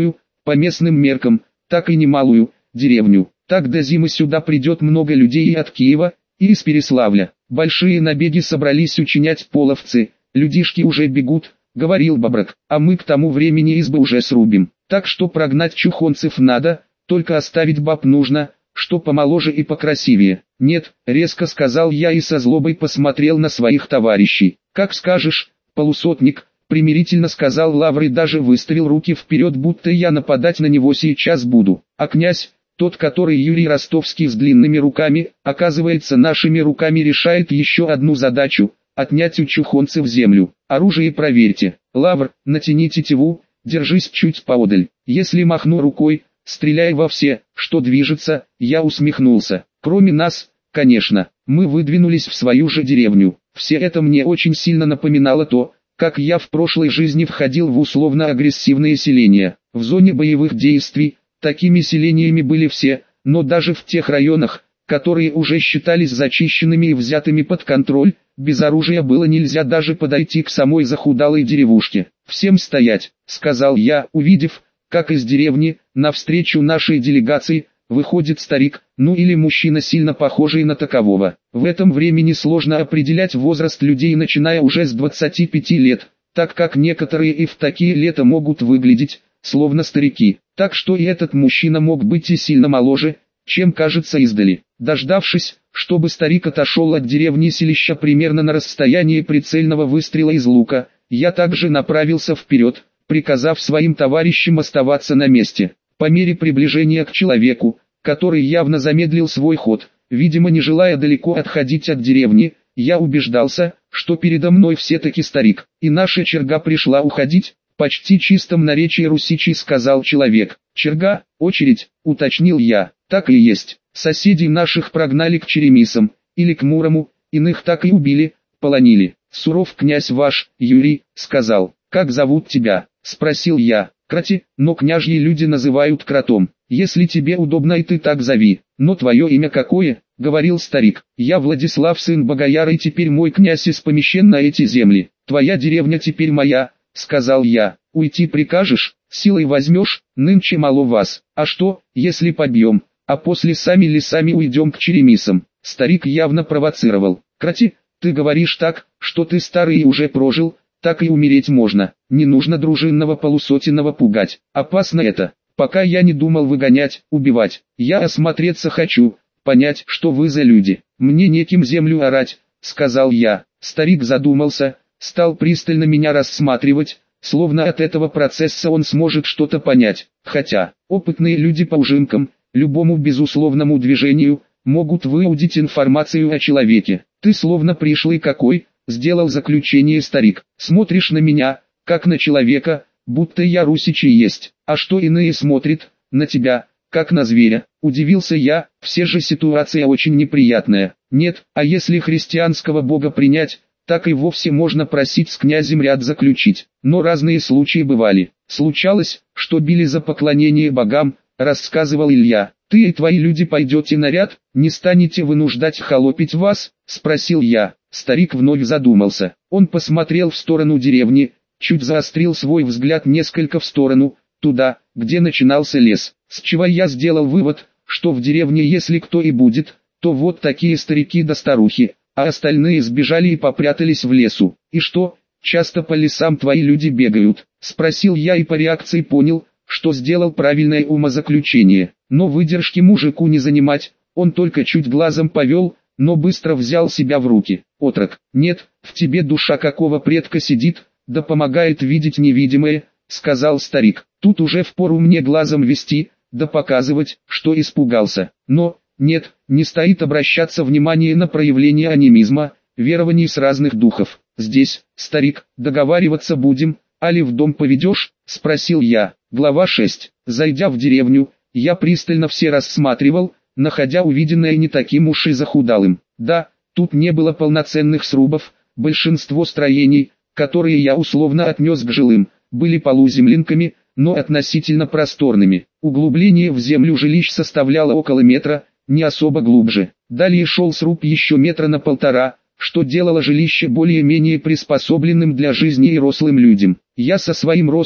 по местным меркам, так и немалую, деревню. Так до зимы сюда придет много людей и от Киева, и из Переславля. Большие набеги собрались учинять половцы, людишки уже бегут, говорил Боброк, а мы к тому времени избы уже срубим. Так что прогнать чухонцев надо, только оставить баб нужно, что помоложе и покрасивее. Нет, резко сказал я и со злобой посмотрел на своих товарищей. Как скажешь, полусотник, примирительно сказал Лавр и даже выставил руки вперед, будто я нападать на него сейчас буду. А князь, тот, который Юрий Ростовский с длинными руками, оказывается нашими руками решает еще одну задачу – отнять у чухонцев землю. Оружие проверьте. Лавр, натяни тетиву, держись чуть поодаль. Если махну рукой, стреляй во все, что движется. Я усмехнулся. Кроме нас, конечно, мы выдвинулись в свою же деревню. Все это мне очень сильно напоминало то, как я в прошлой жизни входил в условно-агрессивные селения. В зоне боевых действий такими селениями были все, но даже в тех районах, которые уже считались зачищенными и взятыми под контроль, без оружия было нельзя даже подойти к самой захудалой деревушке. «Всем стоять», — сказал я, увидев, как из деревни, навстречу нашей делегации, выходит старик, ну или мужчина, сильно похожий на такового. В этом времени сложно определять возраст людей, начиная уже с 25 лет, так как некоторые и в такие лета могут выглядеть, словно старики. Так что и этот мужчина мог быть и сильно моложе, чем кажется издали. Дождавшись, чтобы старик отошел от деревни селища примерно на расстоянии прицельного выстрела из лука, я также направился вперед, приказав своим товарищам оставаться на месте. По мере приближения к человеку, который явно замедлил свой ход, видимо не желая далеко отходить от деревни, я убеждался, что передо мной все-таки старик, и наша черга пришла уходить. Почти чистом наречии русичей сказал человек. «Черга, очередь», уточнил я. Так и есть. Соседей наших прогнали к Черемисам, или к Мурому, иных так и убили, полонили. «Суров князь ваш, Юрий», сказал. «Как зовут тебя?» спросил я. «Крати, но княжьи люди называют кротом. Если тебе удобно и ты так зови. Но твое имя какое?» говорил старик. «Я Владислав, сын Богояра, и теперь мой князь испомещен на эти земли. Твоя деревня теперь моя», сказал я. «Уйти прикажешь, силой возьмешь, нынче мало вас. А что, если побьем, а после сами лесами уйдем к Черемисам?» Старик явно провоцировал. «Крати, ты говоришь так, что ты старый и уже прожил, так и умереть можно. Не нужно дружинного полусотенного пугать. Опасно это. Пока я не думал выгонять, убивать. Я осмотреться хочу, понять, что вы за люди. Мне неким землю орать», сказал я. Старик задумался, стал пристально меня рассматривать, словно от этого процесса он сможет что-то понять. Хотя, опытные люди по ужимкам, любому безусловному движению, могут выудить информацию о человеке. «Ты словно пришлый какой», сделал заключение старик. «Смотришь на меня, как на человека, будто я русичий есть. А что иные смотрят, на тебя, как на зверя?» Удивился я, все же ситуация очень неприятная. «Нет, а если христианского бога принять, так и вовсе можно просить с князем ряд заключить. Но разные случаи бывали. Случалось, что били за поклонение богам», рассказывал Илья. «Ты и твои люди пойдете на ряд, не станете вынуждать холопить вас?» спросил я. Старик вновь задумался. Он посмотрел в сторону деревни, чуть заострил свой взгляд несколько в сторону, туда, где начинался лес. С чего я сделал вывод, что в деревне если кто и будет, то вот такие старики да старухи, а остальные сбежали и попрятались в лесу. «И что, часто по лесам твои люди бегают?» спросил я и по реакции понял, что сделал правильное умозаключение. Но выдержки мужику не занимать, он только чуть глазом повел, но быстро взял себя в руки. «Отрок, нет, в тебе душа какого предка сидит, да помогает видеть невидимое», сказал старик. «Тут уже впору мне глазом вести, да показывать, что испугался. Но, нет, не стоит обращаться внимание на проявление анимизма, верований с разных духов. Здесь, старик, договариваться будем, али в дом поведешь?» спросил я. Глава 6. Зайдя в деревню, я пристально все рассматривал, находя увиденное не таким уж и захудалым. Да, тут не было полноценных срубов, большинство строений, которые я условно отнес к жилым, были полуземлинками, но относительно просторными. Углубление в землю жилищ составляло около метра, не особо глубже. Далее шел сруб еще метра на полтора, что делало жилище более-менее приспособленным для жизни и рослым людям. Я со своим ростом,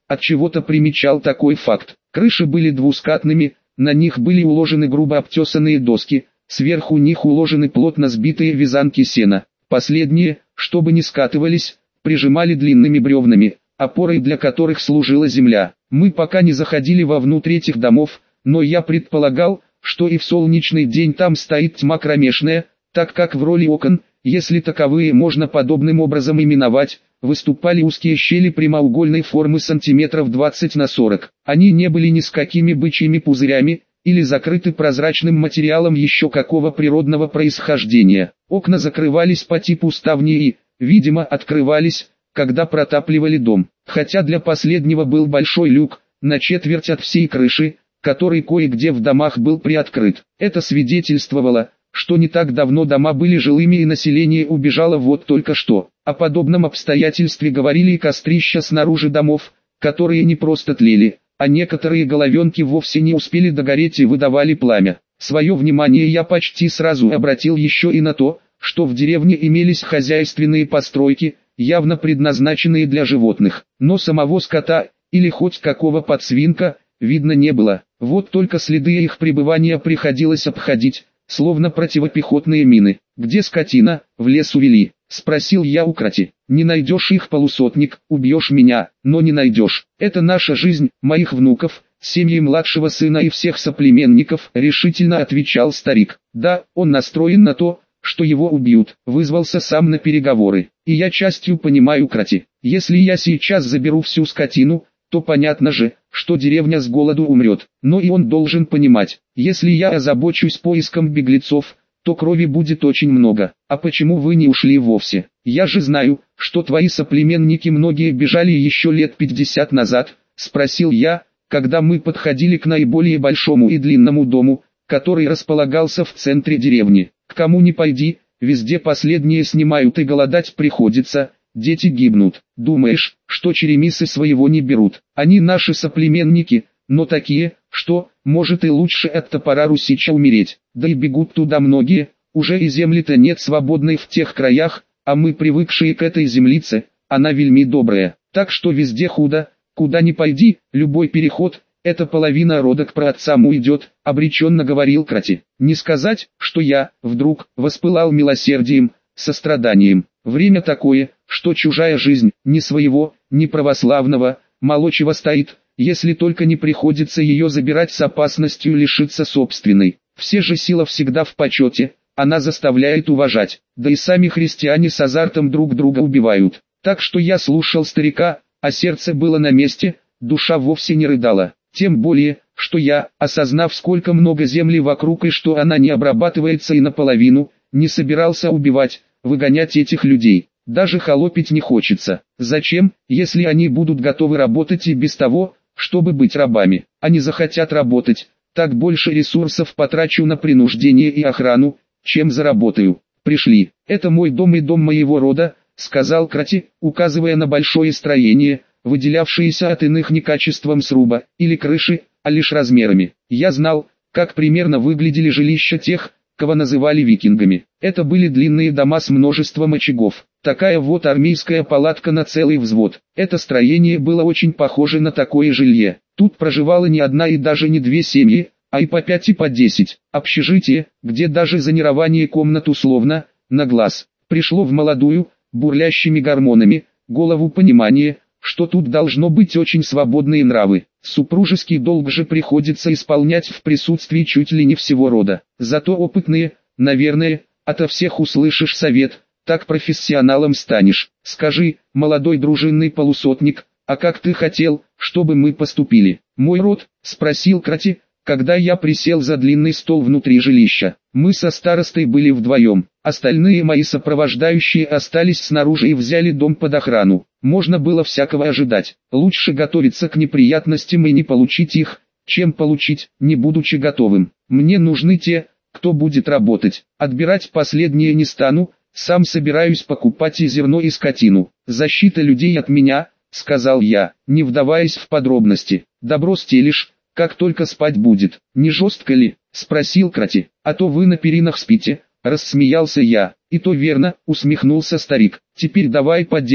отчего-то примечал такой факт. Крыши были двускатными, на них были уложены грубо обтесанные доски, сверху них уложены плотно сбитые вязанки сена. Последние, чтобы не скатывались, прижимали длинными бревнами, опорой для которых служила земля. Мы пока не заходили вовнутрь этих домов, но я предполагал, что и в солнечный день там стоит тьма кромешная, так как в роли окон, если таковые можно подобным образом именовать, выступали узкие щели прямоугольной формы сантиметров 20 на 40. Они не были ни с какими бычьими пузырями, или закрыты прозрачным материалом еще какого природного происхождения. Окна закрывались по типу ставни и, видимо, открывались, когда протапливали дом. Хотя для последнего был большой люк, на четверть от всей крыши, который кое-где в домах был приоткрыт. Это свидетельствовало, что не так давно дома были жилыми и население убежало вот только что. О подобном обстоятельстве говорили и кострища снаружи домов, которые не просто тлели, а некоторые головенки вовсе не успели догореть и выдавали пламя. Свое внимание я почти сразу обратил еще и на то, что в деревне имелись хозяйственные постройки, явно предназначенные для животных, но самого скота, или хоть какого подсвинка, видно не было. Вот только следы их пребывания приходилось обходить, словно противопехотные мины. «Где скотина? В лес увели?» — спросил я у Крати. «Не найдешь их, полусотник, убьешь меня, но не найдешь. Это наша жизнь, моих внуков, семьи младшего сына и всех соплеменников», — решительно отвечал старик. «Да, он настроен на то, что его убьют», — вызвался сам на переговоры. «И я частью понимаю Крати. Если я сейчас заберу всю скотину, то понятно же, что деревня с голоду умрет. Но и он должен понимать, если я озабочусь поиском беглецов, то крови будет очень много. А почему вы не ушли вовсе? Я же знаю, что твои соплеменники многие бежали еще лет 50 назад», — спросил я, когда мы подходили к наиболее большому и длинному дому, который располагался в центре деревни. «К кому ни пойди, везде последние снимают и голодать приходится. Дети гибнут. Думаешь, что черемисы своего не берут? Они наши соплеменники, но такие, что, может и лучше от топора русича умереть. Да и бегут туда многие, уже и земли-то нет свободной в тех краях, а мы привыкшие к этой землице, она вельми добрая. Так что везде худо, куда ни пойди, любой переход, это половина рода к праотцам уйдет», — обреченно говорил Крати. Не сказать, что я, вдруг, воспылал милосердием, состраданием. Время такое, что чужая жизнь, ни своего, ни православного, мало чего стоит, если только не приходится ее забирать с опасностью лишиться собственной. Все же сила всегда в почете, она заставляет уважать, да и сами христиане с азартом друг друга убивают. Так что я слушал старика, а сердце было на месте, душа вовсе не рыдала. Тем более, что я, осознав сколько много земли вокруг и что она не обрабатывается и наполовину, не собирался убивать, выгонять этих людей. Даже холопить не хочется. Зачем, если они будут готовы работать и без того, чтобы быть рабами? Они захотят работать, так больше ресурсов потрачу на принуждение и охрану, чем заработаю. «Пришли, это мой дом и дом моего рода», — сказал Крати, указывая на большое строение, выделявшееся от иных не качеством сруба или крыши, а лишь размерами. Я знал, как примерно выглядели жилища тех, кого называли викингами. Это были длинные дома с множеством очагов. Такая вот армейская палатка на целый взвод. Это строение было очень похоже на такое жилье. Тут проживала не одна и даже не две семьи, а и по 5 и по 10. Общежитие, где даже зонирование комнат условно, на глаз, пришло в молодую, бурлящими гормонами, голову понимание, что тут должно быть очень свободные нравы. Супружеский долг же приходится исполнять в присутствии чуть ли не всего рода. Зато опытные, наверное, ото всех услышишь совет, так профессионалом станешь. Скажи, молодой дружинный полусотник, а как ты хотел, чтобы мы поступили? «Мой род?» — спросил Крати, когда я присел за длинный стол внутри жилища. Мы со старостой были вдвоем, остальные мои сопровождающие остались снаружи и взяли дом под охрану. Можно было всякого ожидать. Лучше готовиться к неприятностям и не получить их, чем получить, не будучи готовым. Мне нужны те, кто будет работать. Отбирать последнее не стану, сам собираюсь покупать и зерно, и скотину. «Защита людей от меня», — сказал я, не вдаваясь в подробности. «Добро стелишь, как только спать будет. Не жестко ли?» — спросил Крати. «А то вы на перинах спите», — рассмеялся я. «И то верно», — усмехнулся старик. «Теперь давай по делу,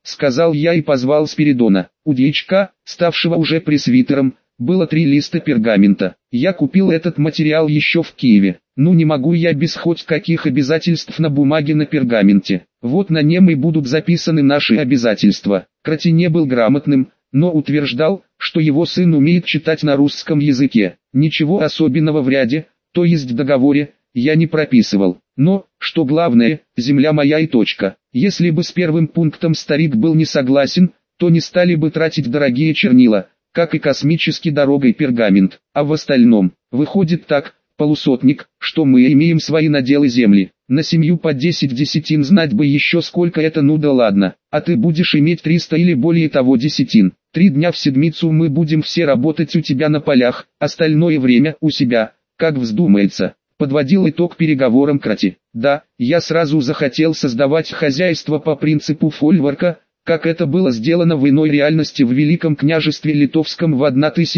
сказал я и позвал Спиридона. У дьячка, ставшего уже пресвитером, было 3 листа пергамента. Я купил этот материал еще в Киеве. Ну не могу я без хоть каких обязательств на бумаге на пергаменте. Вот на нем и будут записаны наши обязательства. Крати не был грамотным, но утверждал, что его сын умеет читать на русском языке. Ничего особенного в ряде, то есть в договоре, я не прописывал. Но, что главное, земля моя и точка. Если бы с первым пунктом старик был не согласен, то не стали бы тратить дорогие чернила, как и космический дорогой пергамент. А в остальном, выходит так, полусотник, что мы имеем свои наделы земли. На семью по 10 десятин знать бы еще сколько это, ну да ладно. А ты будешь иметь 300 или более того десятин. 3 дня в седмицу мы будем все работать у тебя на полях, остальное время у себя, как вздумается. Подводил итог переговорам Крати. Да, я сразу захотел создавать хозяйство по принципу фольворка, как это было сделано в иной реальности в Великом княжестве Литовском в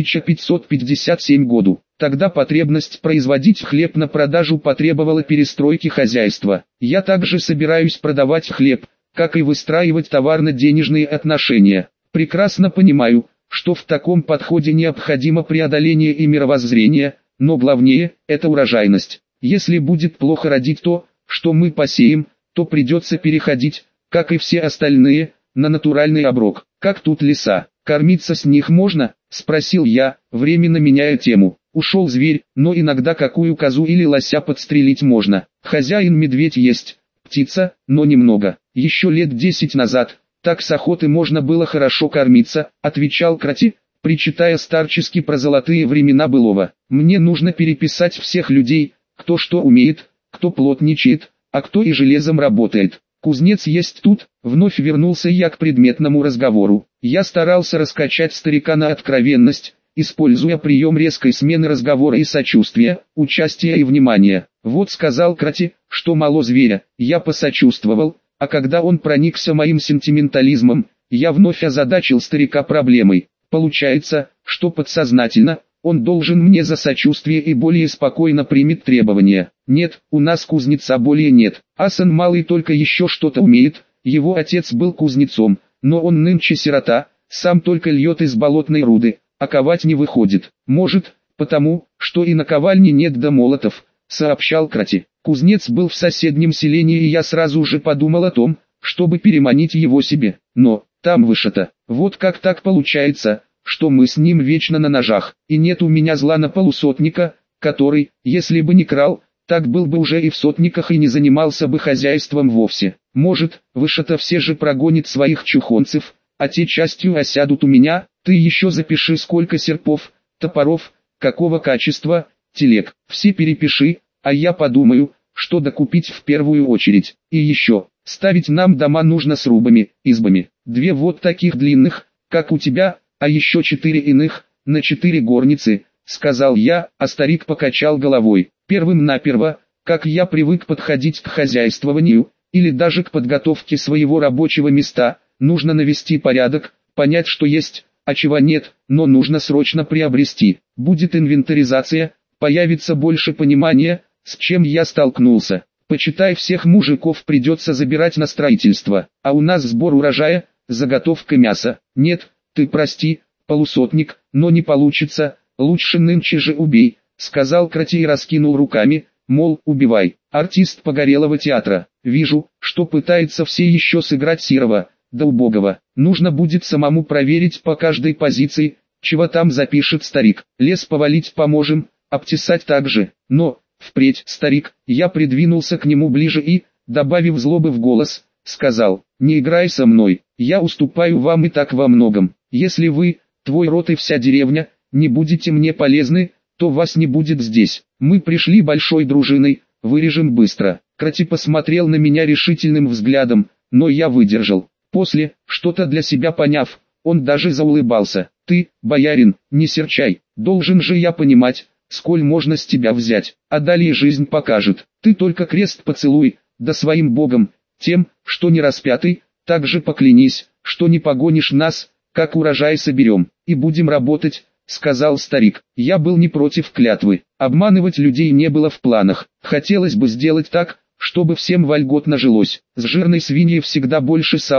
1557 году. Тогда потребность производить хлеб на продажу потребовала перестройки хозяйства. Я также собираюсь продавать хлеб, как и выстраивать товарно-денежные отношения. Прекрасно понимаю, что в таком подходе необходимо преодоление и мировоззрения, но главнее – это урожайность. Если будет плохо родить то, что мы посеем, то придется переходить, как и все остальные, на натуральный оброк. Как тут леса? Кормиться с них можно? Спросил я, временно меняя тему. Ушел зверь, но иногда какую козу или лося подстрелить можно. Хозяин-медведь есть, птица, но немного. Еще лет 10 назад, так с охоты можно было хорошо кормиться, отвечал Крати, причитая старчески про золотые времена былого. Мне нужно переписать всех людей, кто что умеет, кто плотничает, а кто и железом работает. Кузнец есть тут, вновь вернулся я к предметному разговору. Я старался раскачать старика на откровенность, используя прием резкой смены разговора и сочувствия, участия и внимания. Вот сказал Крати, что мало зверя, я посочувствовал, а когда он проникся моим сентиментализмом, я вновь озадачил старика проблемой. Получается, что подсознательно, он должен мне за сочувствие и более спокойно примет требования. Нет, у нас кузнеца более нет. Асан малый только еще что-то умеет, его отец был кузнецом, но он нынче сирота, сам только льет из болотной руды, а ковать не выходит. Может, потому, что и на ковальне нет до молотов, сообщал Крати. Кузнец был в соседнем селении, и я сразу же подумал о том, чтобы переманить его себе. Но, там вышито. Вот как так получается, что мы с ним вечно на ножах, и нет у меня зла на полусотника, который, если бы не крал, так был бы уже и в сотниках и не занимался бы хозяйством вовсе. Может, вышито все же прогонит своих чухонцев, а те частью осядут у меня. Ты еще запиши, сколько серпов, топоров, какого качества, телег, все перепиши, а я подумаю, что докупить в первую очередь. И еще, ставить нам дома нужно с рубами, избами, 2 вот таких длинных, как у тебя, а еще 4 иных, на 4 горницы, сказал я, а старик покачал головой. Первым-наперво, как я привык подходить к хозяйствованию, или даже к подготовке своего рабочего места, нужно навести порядок, понять, что есть, а чего нет, но нужно срочно приобрести. Будет инвентаризация, появится больше понимания, с чем я столкнулся. Почитай, всех мужиков придется забирать на строительство, а у нас сбор урожая, заготовка мяса. Нет, ты прости, полусотник, но не получится, лучше нынче же убей, сказал Крати и раскинул руками, мол, убивай. Артист Погорелого театра, вижу, что пытается все еще сыграть Серого, да убогого. Нужно будет самому проверить по каждой позиции, чего там запишет старик. Лес повалить поможем, обтесать также, но, впредь, старик, я придвинулся к нему ближе и, добавив злобы в голос, сказал, не играй со мной, я уступаю вам и так во многом. Если вы, твой род и вся деревня, не будете мне полезны, то вас не будет здесь. Мы пришли большой дружиной, вырежем быстро. Крати посмотрел на меня решительным взглядом, но я выдержал. После, что-то для себя поняв, он даже заулыбался. Ты, боярин, не серчай, должен же я понимать, сколь можно с тебя взять, а далее жизнь покажет. Ты только крест поцелуй, да своим богом, тем, что не распятый, также поклянись, что не погонишь нас, как урожай соберем, и будем работать, сказал старик. Я был не против клятвы, обманывать людей не было в планах, хотелось бы сделать так, чтобы всем вольготно жилось. С жирной свиньи всегда больше сала,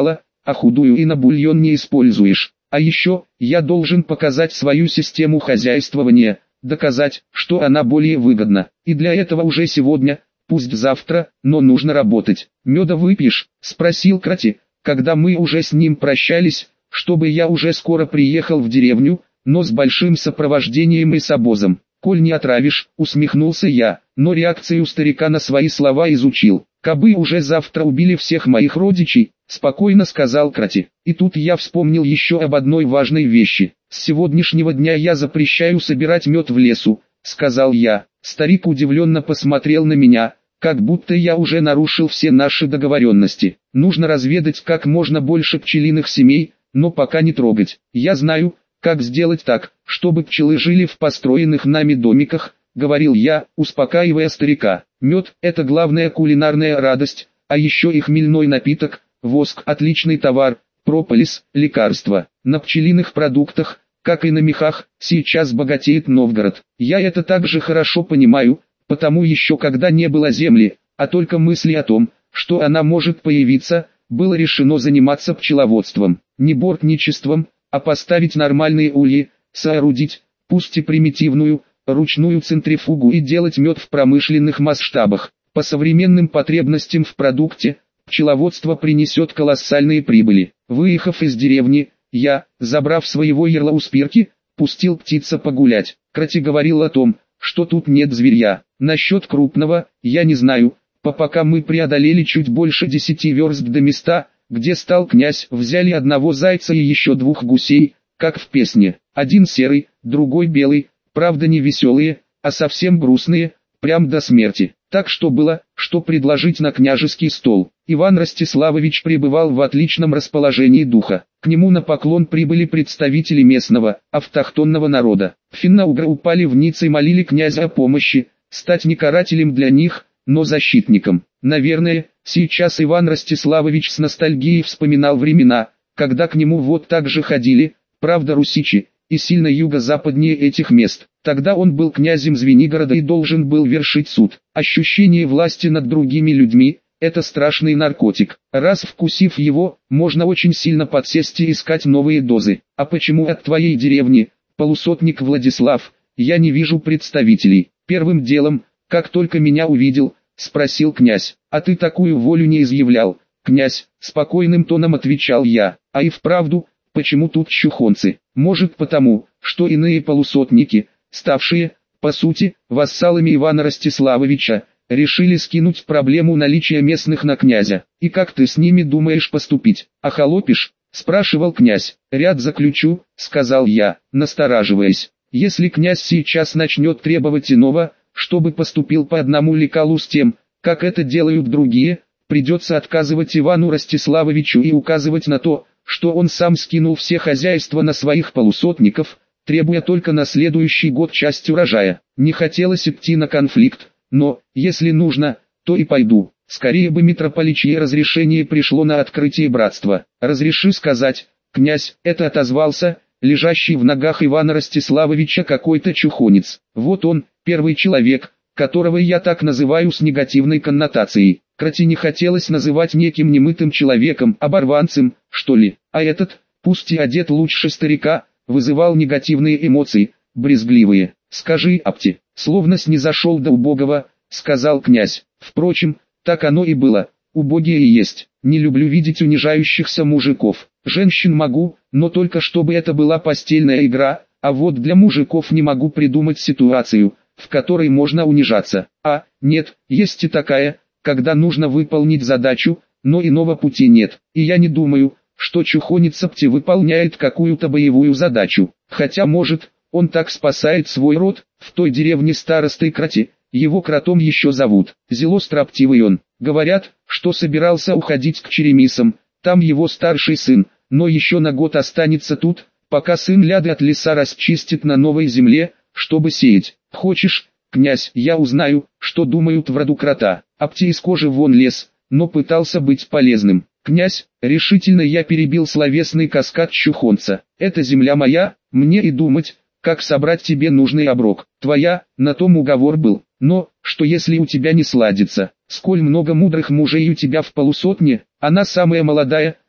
а худую и на бульон не используешь. А еще, я должен показать свою систему хозяйствования, доказать, что она более выгодна. И для этого уже сегодня, пусть завтра, но нужно работать. Меда выпьешь? Спросил Крати, когда мы уже с ним прощались, чтобы я уже скоро приехал в деревню, но с большим сопровождением и с обозом. Коль не отравишь, усмехнулся я, но реакцию старика на свои слова изучил. Кабы уже завтра убили всех моих родичей, спокойно сказал Крати. И тут я вспомнил еще об одной важной вещи. С сегодняшнего дня я запрещаю собирать мед в лесу, сказал я. Старик удивленно посмотрел на меня, как будто я уже нарушил все наши договоренности. Нужно разведать как можно больше пчелиных семей, но пока не трогать. Я знаю, как сделать так, чтобы пчелы жили в построенных нами домиках, говорил я, успокаивая старика. Мед – это главная кулинарная радость, а еще и хмельной напиток, воск – отличный товар, прополис – лекарство. На пчелиных продуктах, как и на мехах, сейчас богатеет Новгород. Я это также хорошо понимаю, потому еще когда не было земли, а только мысли о том, что она может появиться, было решено заниматься пчеловодством. Не бортничеством, а поставить нормальные ульи, соорудить, пусть и примитивную, ручную центрифугу и делать мед в промышленных масштабах. По современным потребностям в продукте, пчеловодство принесет колоссальные прибыли. Выехав из деревни, я, забрав своего ерла у спирки, пустил птица погулять. Крати говорил о том, что тут нет зверья. Насчет крупного, я не знаю, пока мы преодолели чуть больше 10 верст до места, где стал князь, взяли одного зайца и еще 2 гусей, как в песне. Один серый, другой белый, правда не веселые, а совсем грустные, прям до смерти. Так что было, что предложить на княжеский стол. Иван Ростиславович пребывал в отличном расположении духа. К нему на поклон прибыли представители местного, автохтонного народа. Финно-угры упали в ниц и молили князя о помощи, стать не карателем для них, но защитником. Наверное, сейчас Иван Ростиславович с ностальгией вспоминал времена, когда к нему вот так же ходили, правда русичи, и сильно юго-западнее этих мест. Тогда он был князем Звенигорода и должен был вершить суд. Ощущение власти над другими людьми – это страшный наркотик. Раз вкусив его, можно очень сильно подсесть и искать новые дозы. А почему от твоей деревни, полусотник Владислав, я не вижу представителей? Первым делом, как только меня увидел, спросил князь. А ты такую волю не изъявлял, князь, спокойным тоном отвечал я. А и вправду, почему тут чухонцы? Может потому, что иные полусотники, ставшие, по сути, вассалами Ивана Ростиславовича, решили скинуть проблему наличия местных на князя. И как ты с ними думаешь поступить? Охолопишь? Спрашивал князь. Ряд заключу, сказал я, настораживаясь. Если князь сейчас начнет требовать иного, чтобы поступил по одному лекалу с тем, как это делают другие, придется отказывать Ивану Ростиславовичу и указывать на то, что он сам скинул все хозяйства на своих полусотников, требуя только на следующий год часть урожая. Не хотелось идти на конфликт, но, если нужно, то и пойду. Скорее бы митрополичье разрешение пришло на открытие братства. «Разреши сказать, князь», это отозвался, лежащий в ногах Ивана Ростиславовича какой-то чухонец. Вот он, первый человек, которого я так называю с негативной коннотацией. Крати не хотелось называть неким немытым человеком, оборванцем, что ли. А этот, пусть и одет лучше старика, вызывал негативные эмоции, брезгливые. «Скажи, Апти», словно снизошел до убогого, сказал князь. Впрочем, так оно и было, убогие и есть. Не люблю видеть унижающихся мужиков. Женщин могу, но только чтобы это была постельная игра, а вот для мужиков не могу придумать ситуацию, в которой можно унижаться. А, нет, есть и такая, когда нужно выполнить задачу, но иного пути нет. И я не думаю, что чухонец Апти выполняет какую-то боевую задачу. Хотя может, он так спасает свой род, в той деревне старостой Крати, его Кротом еще зовут. Зело строптивый он. Говорят, что собирался уходить к Черемисам, там его старший сын, но еще на год останется тут, пока сын ляды от леса расчистит на новой земле, чтобы сеять. Хочешь, князь, я узнаю, что думают в роду Крота. Апти из кожи вон лез, но пытался быть полезным. Князь, решительно я перебил словесный каскад чухонца. Это земля моя, мне и думать, как собрать тебе нужный оброк. Твоя, на том уговор был. Но, что если у тебя не сладится? Сколь много мудрых мужей у тебя в полусотне, она самая молодая,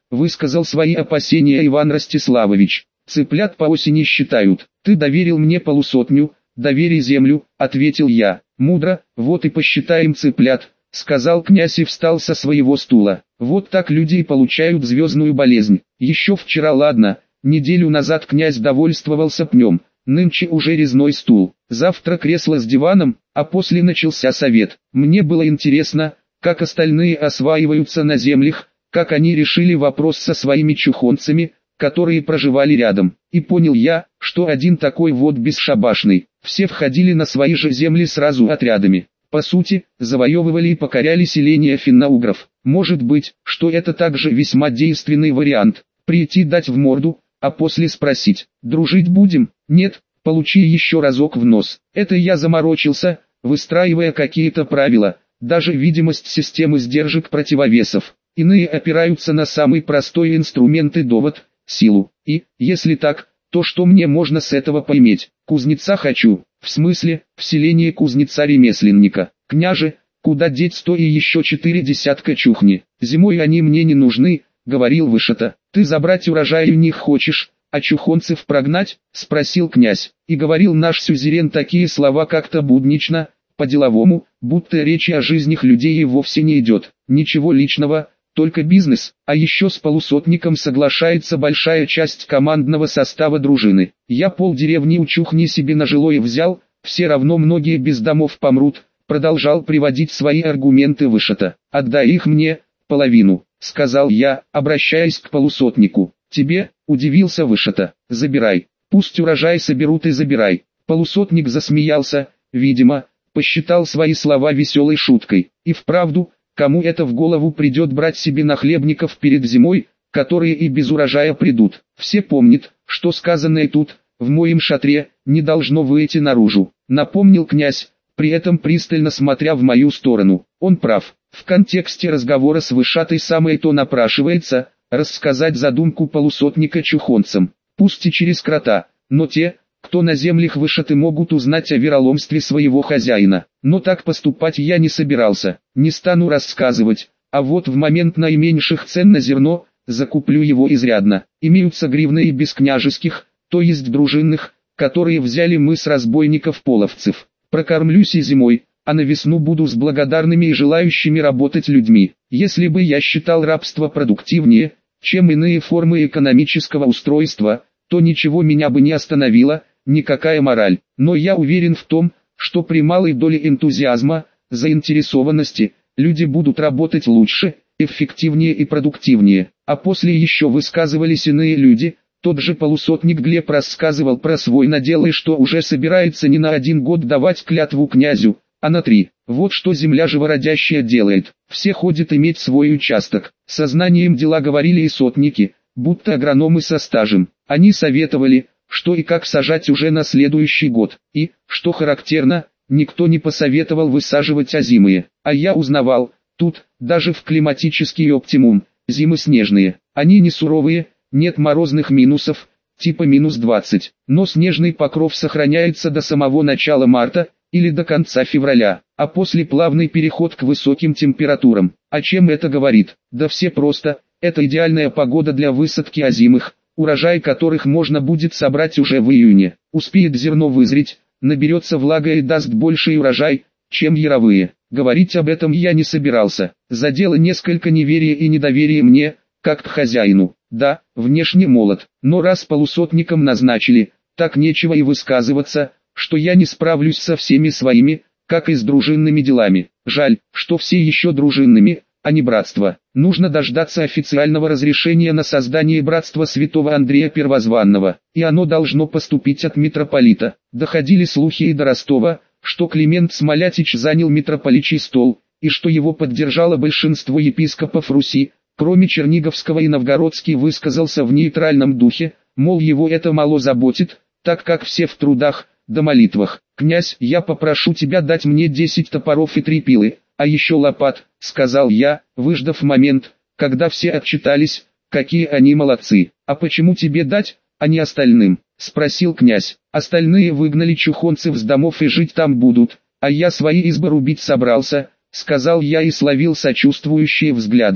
высказал свои опасения Иван Ростиславович. Цыплят по осени считают. Ты доверил мне 50, довери землю, ответил я. Мудро, вот и посчитаем цыплят, сказал князь и встал со своего стула. Вот так люди и получают звездную болезнь. Еще вчера ладно, неделю назад князь довольствовался пнем, нынче уже резной стул. Завтра кресло с диваном, а после начался совет. Мне было интересно, как остальные осваиваются на землях, как они решили вопрос со своими чухонцами, которые проживали рядом. И понял я, что один такой вот бесшабашный. Все входили на свои же земли сразу отрядами. По сути, завоевывали и покоряли селения финно-угров. Может быть, что это также весьма действенный вариант. Прийти дать в морду, а после спросить: дружить будем? Нет, получи еще разок в нос. Это я заморочился, выстраивая какие-то правила, даже видимость системы сдержек противовесов. Иные опираются на самый простой инструмент и довод – силу. И, если так, то что мне можно с этого поиметь? Кузнеца хочу, в смысле, вселение кузнеца-ремесленника. Княже, куда деть 100 и еще 4 десятка чухни? Зимой они мне не нужны, говорил Вышата. Ты забрать урожай у них хочешь, а чухонцев прогнать? Спросил князь. И говорил наш сюзерен такие слова как-то буднично, по-деловому, будто речи о жизнях людей и вовсе не идет. Ничего личного, только бизнес, а еще с полусотником соглашается большая часть командного состава дружины. Я полдеревни у чухни себе на жилое взял, все равно многие без домов помрут, продолжал приводить свои аргументы Вышата. Отдай их мне, половину, сказал я, обращаясь к полусотнику. Тебе, удивился Вышата, забирай, пусть урожай соберут и забирай. Полусотник засмеялся, видимо, посчитал свои слова веселой шуткой. И вправду, кому это в голову придет брать себе нахлебников перед зимой, которые и без урожая придут. Все помнят, что сказанное тут, в моем шатре, не должно выйти наружу, напомнил князь, при этом пристально смотря в мою сторону. Он прав, в контексте разговора с Вышатой самое то напрашивается, рассказать задумку полусотника чухонцам, пусть и через крота, но те, кто на землях Вышаты, могут узнать о вероломстве своего хозяина. Но так поступать я не собирался, не стану рассказывать, а вот в момент наименьших цен на зерно, закуплю его изрядно. Имеются гривны и без княжеских, то есть дружинных, которые взяли мы с разбойников-половцев. Прокормлюсь и зимой, а на весну буду с благодарными и желающими работать людьми. Если бы я считал рабство продуктивнее, чем иные формы экономического устройства, то ничего меня бы не остановило, никакая мораль. Но я уверен в том, что при малой доле энтузиазма, заинтересованности, люди будут работать лучше, эффективнее и продуктивнее. А после еще высказывались иные люди. Тот же полусотник Глеб рассказывал про свой надел и что уже собирается не на 1 год давать клятву князю, а на 3. Вот что земля живородящая делает. Все ходят иметь свой участок. Сознанием дела говорили и сотники, будто агрономы со стажем. Они советовали, что и как сажать уже на следующий год. И, что характерно, никто не посоветовал высаживать озимые. А я узнавал, тут, даже в климатический оптимум, зимы снежные. Они не суровые, нет морозных минусов, типа -20, но снежный покров сохраняется до самого начала марта, или до конца февраля, а после плавный переход к высоким температурам. О чем это говорит? Да все просто, это идеальная погода для высадки озимых, урожай которых можно будет собрать уже в июне. Успеет зерно вызреть, наберется влага и даст больший урожай, чем яровые. Говорить об этом я не собирался, задело несколько неверия и недоверия мне, как к хозяину. Да, внешне молод, но раз полусотником назначили, так нечего и высказываться, что я не справлюсь со всеми своими, как и с дружинными делами. Жаль, что все еще дружинными, а не братство. Нужно дождаться официального разрешения на создание братства святого Андрея Первозванного, и оно должно поступить от митрополита. Доходили слухи и до Ростова, что Климент Смолятич занял митрополичий стол, и что его поддержало большинство епископов Руси, кроме Черниговского, и Новгородский высказался в нейтральном духе, мол, его это мало заботит, так как все в трудах, да молитвах. «Князь, я попрошу тебя дать мне 10 топоров и 3 пилы, а еще лопат», — сказал я, выждав момент, когда все отчитались, какие они молодцы. «А почему тебе дать, а не остальным?» — спросил князь. «Остальные выгнали чухонцев с домов и жить там будут, а я свои избы рубить собрался», — сказал я и словил сочувствующие взгляды.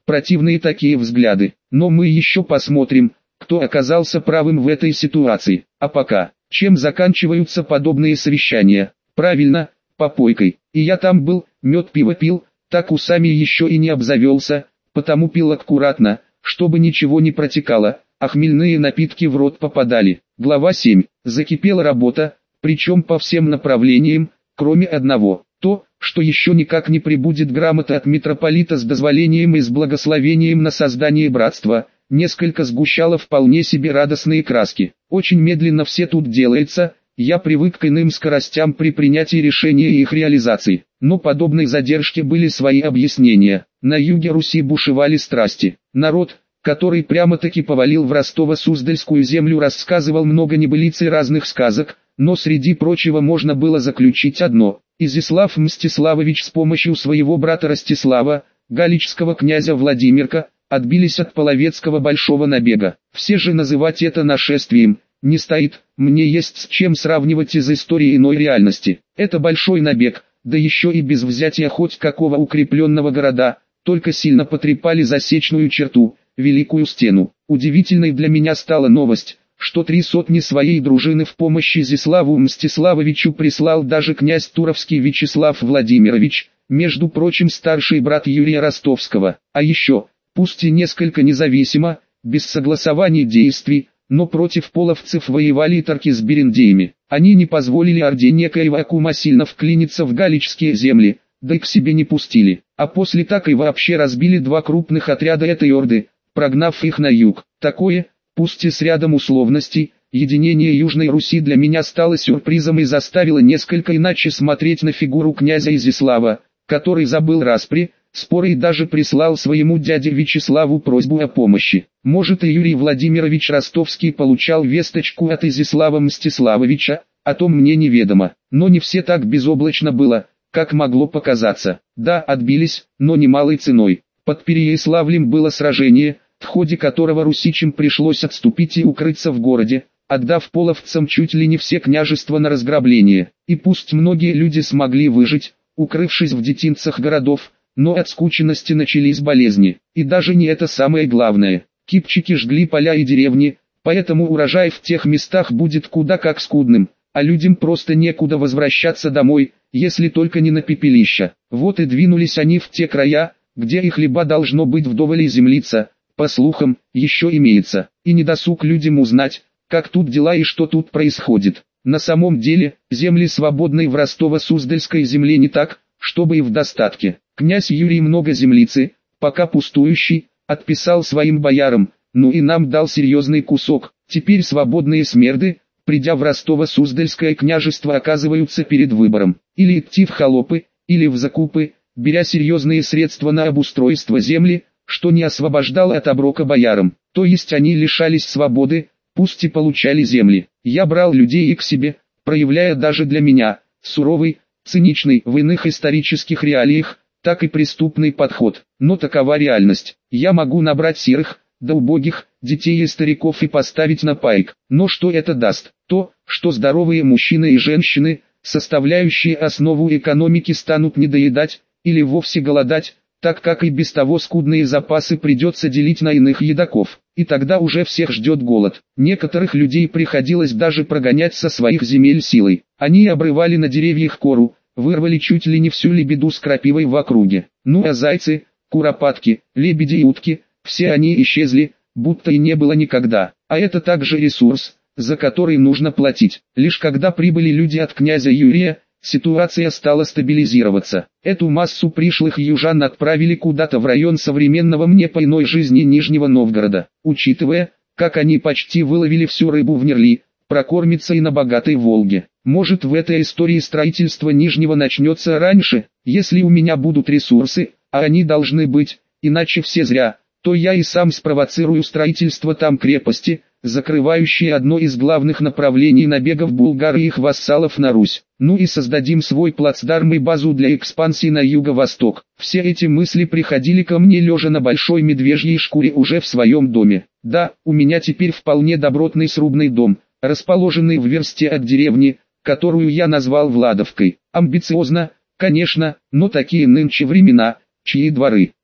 Противные такие взгляды. Но мы еще посмотрим, кто оказался правым в этой ситуации. А пока, чем заканчиваются подобные совещания? Правильно, попойкой. И я там был, мед пиво пил, так усами еще и не обзавелся, потому пил аккуратно, чтобы ничего не протекало, а хмельные напитки в рот попадали. Глава 7. Закипела работа, причем по всем направлениям, кроме одного. То, что еще никак не прибудет грамота от митрополита с дозволением и с благословением на создание братства, несколько сгущало вполне себе радостные краски. Очень медленно все тут делается, я привык к иным скоростям при принятии решения и их реализации. Но подобной задержке были свои объяснения. На юге Руси бушевали страсти. Народ, который прямо-таки повалил в Ростово-Суздальскую землю, рассказывал много небылиц и разных сказок, но среди прочего можно было заключить одно. Изяслав Мстиславович с помощью своего брата Ростислава, галичского князя Владимирка, отбились от половецкого большого набега. Все же называть это нашествием не стоит, мне есть с чем сравнивать из истории иной реальности. Это большой набег, да еще и без взятия хоть какого укрепленного города, только сильно потрепали засечную черту, Великую Стену. Удивительной для меня стала новость, что 3 сотни своей дружины в помощь Изяславу Мстиславовичу прислал даже князь Туровский Вячеслав Владимирович, между прочим старший брат Юрия Ростовского. А еще, пусть и несколько независимо, без согласования действий, но против половцев воевали и тарки с берендеями. Они не позволили орде некоего Акума сильно вклиниться в галичские земли, да и к себе не пустили. А после так и вообще разбили 2 крупных отряда этой орды, прогнав их на юг. Такое, пусть и с рядом условностей, единение Южной Руси для меня стало сюрпризом и заставило несколько иначе смотреть на фигуру князя Изяслава, который забыл распри, споры и даже прислал своему дяде Вячеславу просьбу о помощи. Может, и Юрий Владимирович Ростовский получал весточку от Изяслава Мстиславовича, о том мне неведомо. Но не все так безоблачно было, как могло показаться. Да, отбились, но немалой ценой. Под Переяславлем было сражение, в ходе которого русичам пришлось отступить и укрыться в городе, отдав половцам чуть ли не все княжества на разграбление. И пусть многие люди смогли выжить, укрывшись в детинцах городов, но от скученности начались болезни. И даже не это самое главное. Кипчаки жгли поля и деревни, поэтому урожай в тех местах будет куда как скудным, а людям просто некуда возвращаться домой, если только не на пепелище. Вот и двинулись они в те края, где и хлеба должно быть вдоволь и землица, по слухам, еще имеется. И недосуг людям узнать, как тут дела и что тут происходит. На самом деле, земли свободной в Ростово-Суздальской земле не так, чтобы и в достатке. Князь Юрий много землицы, пока пустующий, отписал своим боярам, ну и нам дал серьезный кусок. Теперь свободные смерды, придя в Ростово-Суздальское княжество, оказываются перед выбором: или идти в холопы, или в закупы, беря серьезные средства на обустройство земли, что не освобождало от оброка боярам. То есть они лишались свободы, пусть и получали земли. Я брал людей и к себе, проявляя даже для меня суровый, циничный в иных исторических реалиях, так и преступный подход. Но такова реальность. Я могу набрать сирых, да убогих, детей и стариков и поставить на пайк. Но что это даст? То, что здоровые мужчины и женщины, составляющие основу экономики, станут недоедать, или вовсе голодать, так как и без того скудные запасы придется делить на иных едоков. И тогда уже всех ждет голод. Некоторых людей приходилось даже прогонять со своих земель силой. Они обрывали на деревьях кору, вырвали чуть ли не всю лебеду с крапивой в округе. Ну а зайцы, куропатки, лебеди и утки, все они исчезли, будто и не было никогда. А это также ресурс, за который нужно платить. Лишь когда прибыли люди от князя Юрия, ситуация стала стабилизироваться. Эту массу пришлых южан отправили куда-то в район современного мне по иной жизни Нижнего Новгорода. Учитывая, как они почти выловили всю рыбу в Нерли, прокормиться и на богатой Волге. Может, в этой истории строительство Нижнего начнется раньше, если у меня будут ресурсы, а они должны быть, иначе все зря, то я и сам спровоцирую строительство там крепости, закрывающие одно из главных направлений набегов булгар и их вассалов на Русь. Ну и создадим свой плацдарм и базу для экспансии на юго-восток. Все эти мысли приходили ко мне лежа на большой медвежьей шкуре уже в своем доме. Да, у меня теперь вполне добротный срубный дом, расположенный в версте от деревни, которую я назвал Владовкой. Амбициозно, конечно, но такие нынче времена, чьи дворы.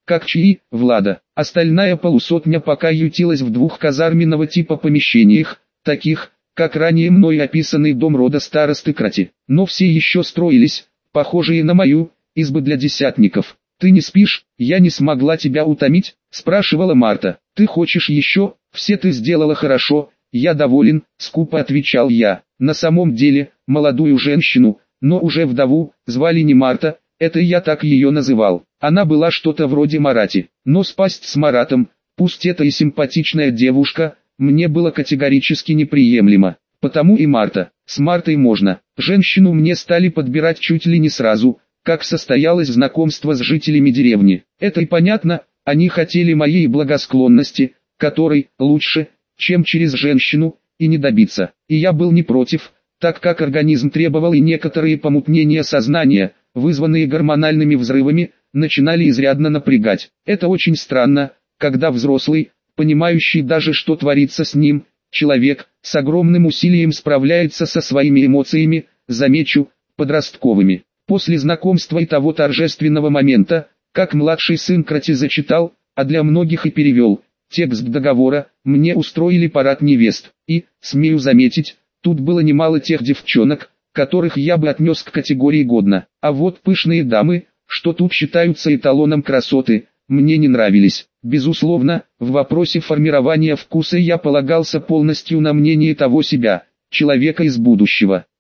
как чьи, Влада. Остальная полусотня пока ютилась в двух казарменного типа помещениях, таких, как ранее мной описанный дом рода старосты Крати. Но все еще строились, похожие на мою, избы для десятников. «Ты не спишь? Я не смогла тебя утомить?» – спрашивала Марта. «Ты хочешь еще? Все ты сделала хорошо, я доволен», – скупо отвечал я. На самом деле, молодую женщину, но уже вдову, звали не Марта, это я так ее называл. Она была что-то вроде Марати, но спасть с Маратом, пусть это и симпатичная девушка, мне было категорически неприемлемо. Потому и Марта. С Мартой можно. Женщину мне стали подбирать чуть ли не сразу, как состоялось знакомство с жителями деревни. Это и понятно, они хотели моей благосклонности, которой лучше, чем через женщину, и не добиться. И я был не против, так как организм требовал, и некоторые помутнения сознания, вызванные гормональными взрывами, начинали изрядно напрягать. Это очень странно, когда взрослый, понимающий даже что творится с ним, человек, с огромным усилием справляется со своими эмоциями, замечу, подростковыми. После знакомства и того торжественного момента, как младший сын Крати зачитал, а для многих и перевел, текст договора, мне устроили парад невест. И, смею заметить, тут было немало тех девчонок, которых я бы отнес к категории годно. А вот пышные дамы, что тут считаются эталоном красоты, мне не нравились. Безусловно, в вопросе формирования вкуса я полагался полностью на мнение того себя, человека из будущего.